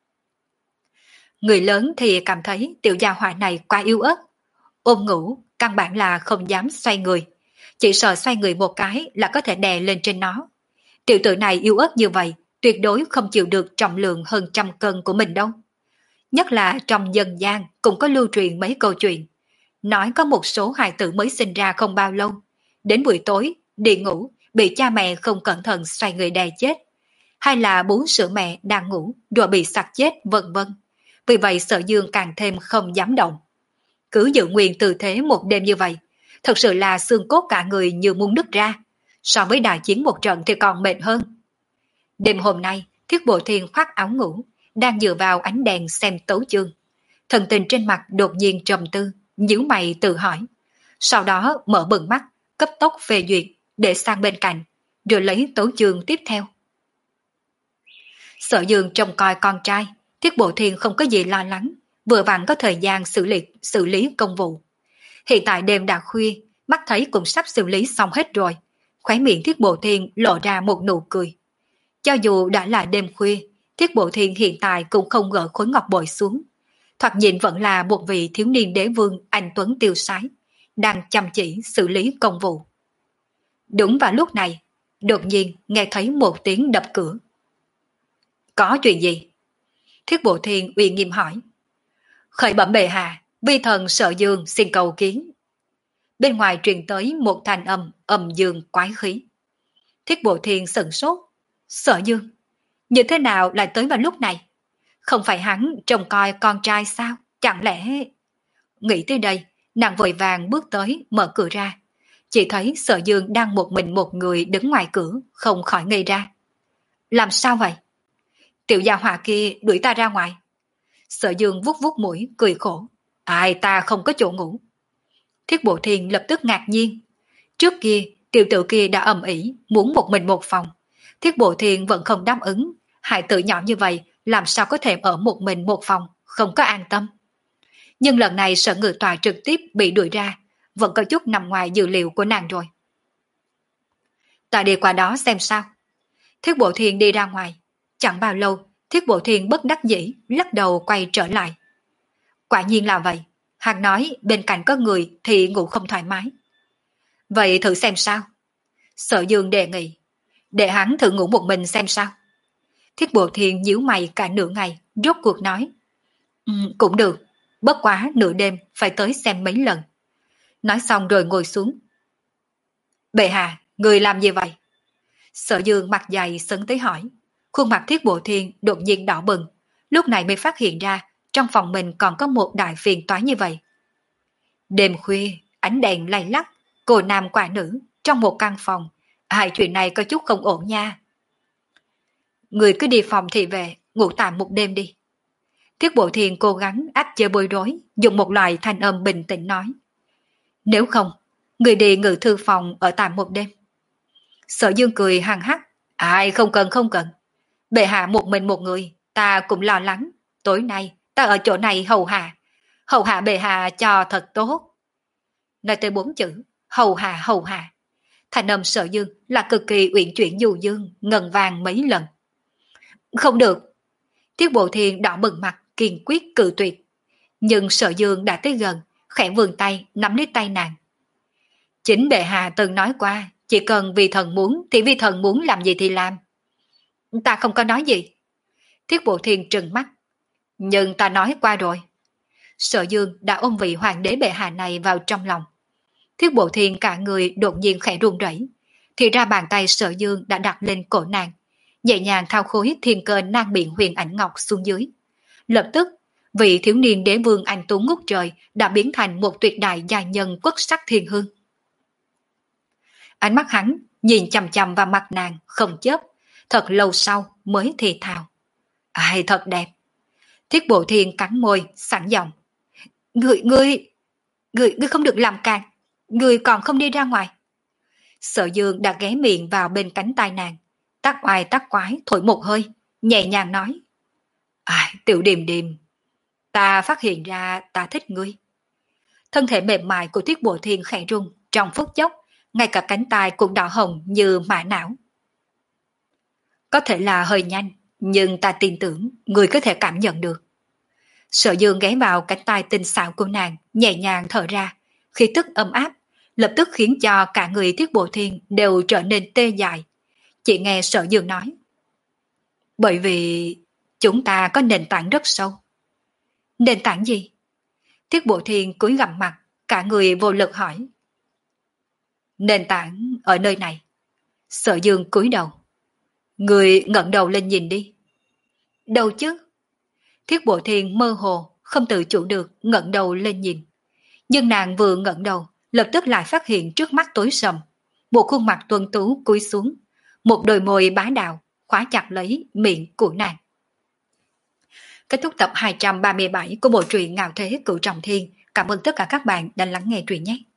Người lớn thì cảm thấy tiểu gia hỏa này quá yếu ớt. Ôm ngủ, căn bản là không dám xoay người. Chỉ sợ xoay người một cái là có thể đè lên trên nó. Tiểu tử này yếu ớt như vậy, tuyệt đối không chịu được trọng lượng hơn trăm cân của mình đâu. Nhất là trong dân gian cũng có lưu truyền mấy câu chuyện. Nói có một số hài tử mới sinh ra không bao lâu. Đến buổi tối, đi ngủ, bị cha mẹ không cẩn thận xoay người đè chết. Hay là bú sữa mẹ đang ngủ rồi bị sặc chết vân vân. Vì vậy Sở Dương càng thêm không dám động. Cứ giữ nguyên tư thế một đêm như vậy, thật sự là xương cốt cả người như muốn nứt ra. So với đại chiến một trận thì còn mệt hơn. Đêm hôm nay, Thiết Bộ Thiên khoác áo ngủ, đang dựa vào ánh đèn xem tấu chương. Thần tình trên mặt đột nhiên trầm tư, nhíu mày tự hỏi. Sau đó mở bừng mắt, cấp tốc phê duyệt, để sang bên cạnh, rồi lấy tấu chương tiếp theo. Sở Dương trông coi con trai, Thiết Bộ Thiên không có gì lo lắng, vừa vặn có thời gian xử lý, xử lý công vụ. Hiện tại đêm đã khuya, mắt thấy cũng sắp xử lý xong hết rồi. Khóe miệng Thiết Bộ Thiên lộ ra một nụ cười. Cho dù đã là đêm khuya, Thiết Bộ Thiên hiện tại cũng không gỡ khối ngọc bội xuống. Thoạt nhìn vẫn là một vị thiếu niên đế vương anh tuấn tiêu sái, đang chăm chỉ xử lý công vụ. Đúng vào lúc này, đột nhiên nghe thấy một tiếng đập cửa. Có chuyện gì? Thiết Bộ Thiên uy nghiêm hỏi. Khởi bẩm bệ hạ, vi thần Sở Dương xin cầu kiến. Bên ngoài truyền tới một thanh âm âm dương quái khí. Thiết Bộ Thiên sửng sốt. Sở Dương, như thế nào lại tới vào lúc này? Không phải hắn trông coi con trai sao? Chẳng lẽ... Nghĩ tới đây, nàng vội vàng bước tới mở cửa ra. Chỉ thấy Sở Dương đang một mình một người đứng ngoài cửa, không khỏi ngây ra. Làm sao vậy? Tiểu gia hỏa kia đuổi ta ra ngoài. Sở Dương vuốt vuốt mũi, cười khổ. Ai ta không có chỗ ngủ. Thiết Bộ Thiên lập tức ngạc nhiên. Trước kia, tiểu tử kia đã ầm ĩ muốn một mình một phòng. Thiết Bộ Thiên vẫn không đáp ứng. Hài tử nhỏ như vậy, làm sao có thể ở một mình một phòng, không có an tâm. Nhưng lần này Sở Ngự Tọa trực tiếp bị đuổi ra, vẫn có chút nằm ngoài dự liệu của nàng rồi. Ta đi qua đó xem sao. Thiết Bộ Thiên đi ra ngoài. Chẳng bao lâu, Thiết Bộ Thiên bất đắc dĩ, lắc đầu quay trở lại. Quả nhiên là vậy. Hắn nói bên cạnh có người thì ngủ không thoải mái. Vậy thử xem sao. Sở Dương đề nghị. Để hắn thử ngủ một mình xem sao. Thiết Bộ Thiên nhíu mày cả nửa ngày, rốt cuộc nói. Ừ, cũng được, bất quá nửa đêm phải tới xem mấy lần. Nói xong rồi ngồi xuống. Bệ hạ, người làm gì vậy? Sở Dương mặt dày sấn tới hỏi. Khuôn mặt Thiết Bộ Thiên đột nhiên đỏ bừng, lúc này mới phát hiện ra trong phòng mình còn có một đại phiền toái như vậy. Đêm khuya, ánh đèn lay lắc, cô nam quả nữ, trong một căn phòng, hai chuyện này có chút không ổn nha. Người cứ đi phòng thì về, ngủ tạm một đêm đi. Thiết Bộ Thiên cố gắng áp chế bối rối, dùng một loại thanh âm bình tĩnh nói. Nếu không, người đi ngự thư phòng ở tạm một đêm. Sở Dương cười hằng hắc. Ai không cần không cần. Bệ hạ một mình một người, ta cũng lo lắng. Tối nay ta ở chỗ này hầu hạ. Hầu hạ bệ hạ cho thật tốt. Nói tới bốn chữ, hầu hạ hầu hạ. Thành âm Sở Dương là cực kỳ uyển chuyển du dương, ngần vàng mấy lần. Không được. Thiết Bộ Thiên đỏ bừng mặt, kiên quyết cự tuyệt. Nhưng Sở Dương đã tới gần, khẽ vươn tay, nắm lấy tay nàng. Chính bệ hạ từng nói qua, chỉ cần vì thần muốn thì vì thần muốn làm gì thì làm. Ta không có nói gì. Thiết Bộ Thiên trừng mắt. Nhưng ta nói qua rồi. Sở Dương đã ôm vị hoàng đế bệ hạ này vào trong lòng. Thiết Bộ Thiên cả người đột nhiên khẽ run rẩy, thì ra bàn tay Sở Dương đã đặt lên cổ nàng, nhẹ nhàng thao khối thiên cơ nan biện huyền ảnh ngọc xuống dưới. Lập tức, vị thiếu niên đế vương anh tú ngút trời đã biến thành một tuyệt đại gia nhân quốc sắc thiên hương. Ánh mắt hắn nhìn chằm chằm vào mặt nàng không chớp, thật lâu sau mới thì thào. Ai thật đẹp. Thiết Bộ Thiên cắn môi, sẵn giọng. Người, ngươi, ngươi, ngươi không được làm càng, ngươi còn không đi ra ngoài. Sở Dương đã ghé miệng vào bên cánh tai nàng, tắc oai tắc quái thổi một hơi, nhẹ nhàng nói. Ai, tiểu điềm điềm, ta phát hiện ra ta thích ngươi. Thân thể mềm mại của Thiết Bộ Thiên khẽ rung, trong phút chốc, ngay cả cánh tay cũng đỏ hồng như mã não. Có thể là hơi nhanh, nhưng ta tin tưởng người có thể cảm nhận được. Sở Dương ghé vào cánh tay tinh xảo của nàng, nhẹ nhàng thở ra, khí tức ấm áp, lập tức khiến cho cả người Tiết Bộ Thiên đều trở nên tê dại. Chỉ nghe Sở Dương nói. Bởi vì chúng ta có nền tảng rất sâu. Nền tảng gì? Tiết Bộ Thiên cúi gằm mặt, cả người vô lực hỏi. Nền tảng ở nơi này. Sở Dương cúi đầu. Người ngẩng đầu lên nhìn đi. Đâu chứ? Thiết Bộ Thiên mơ hồ, không tự chủ được ngẩng đầu lên nhìn. Nhưng nàng vừa ngẩng đầu, lập tức lại phát hiện trước mắt tối sầm. Một khuôn mặt tuấn tú cúi xuống, một đôi môi bá đạo, khóa chặt lấy miệng của nàng. Kết thúc tập hai trăm ba mươi bảy của bộ truyện Ngạo Thế Cửu Trọng Thiên. Cảm ơn tất cả các bạn đã lắng nghe truyện nhé.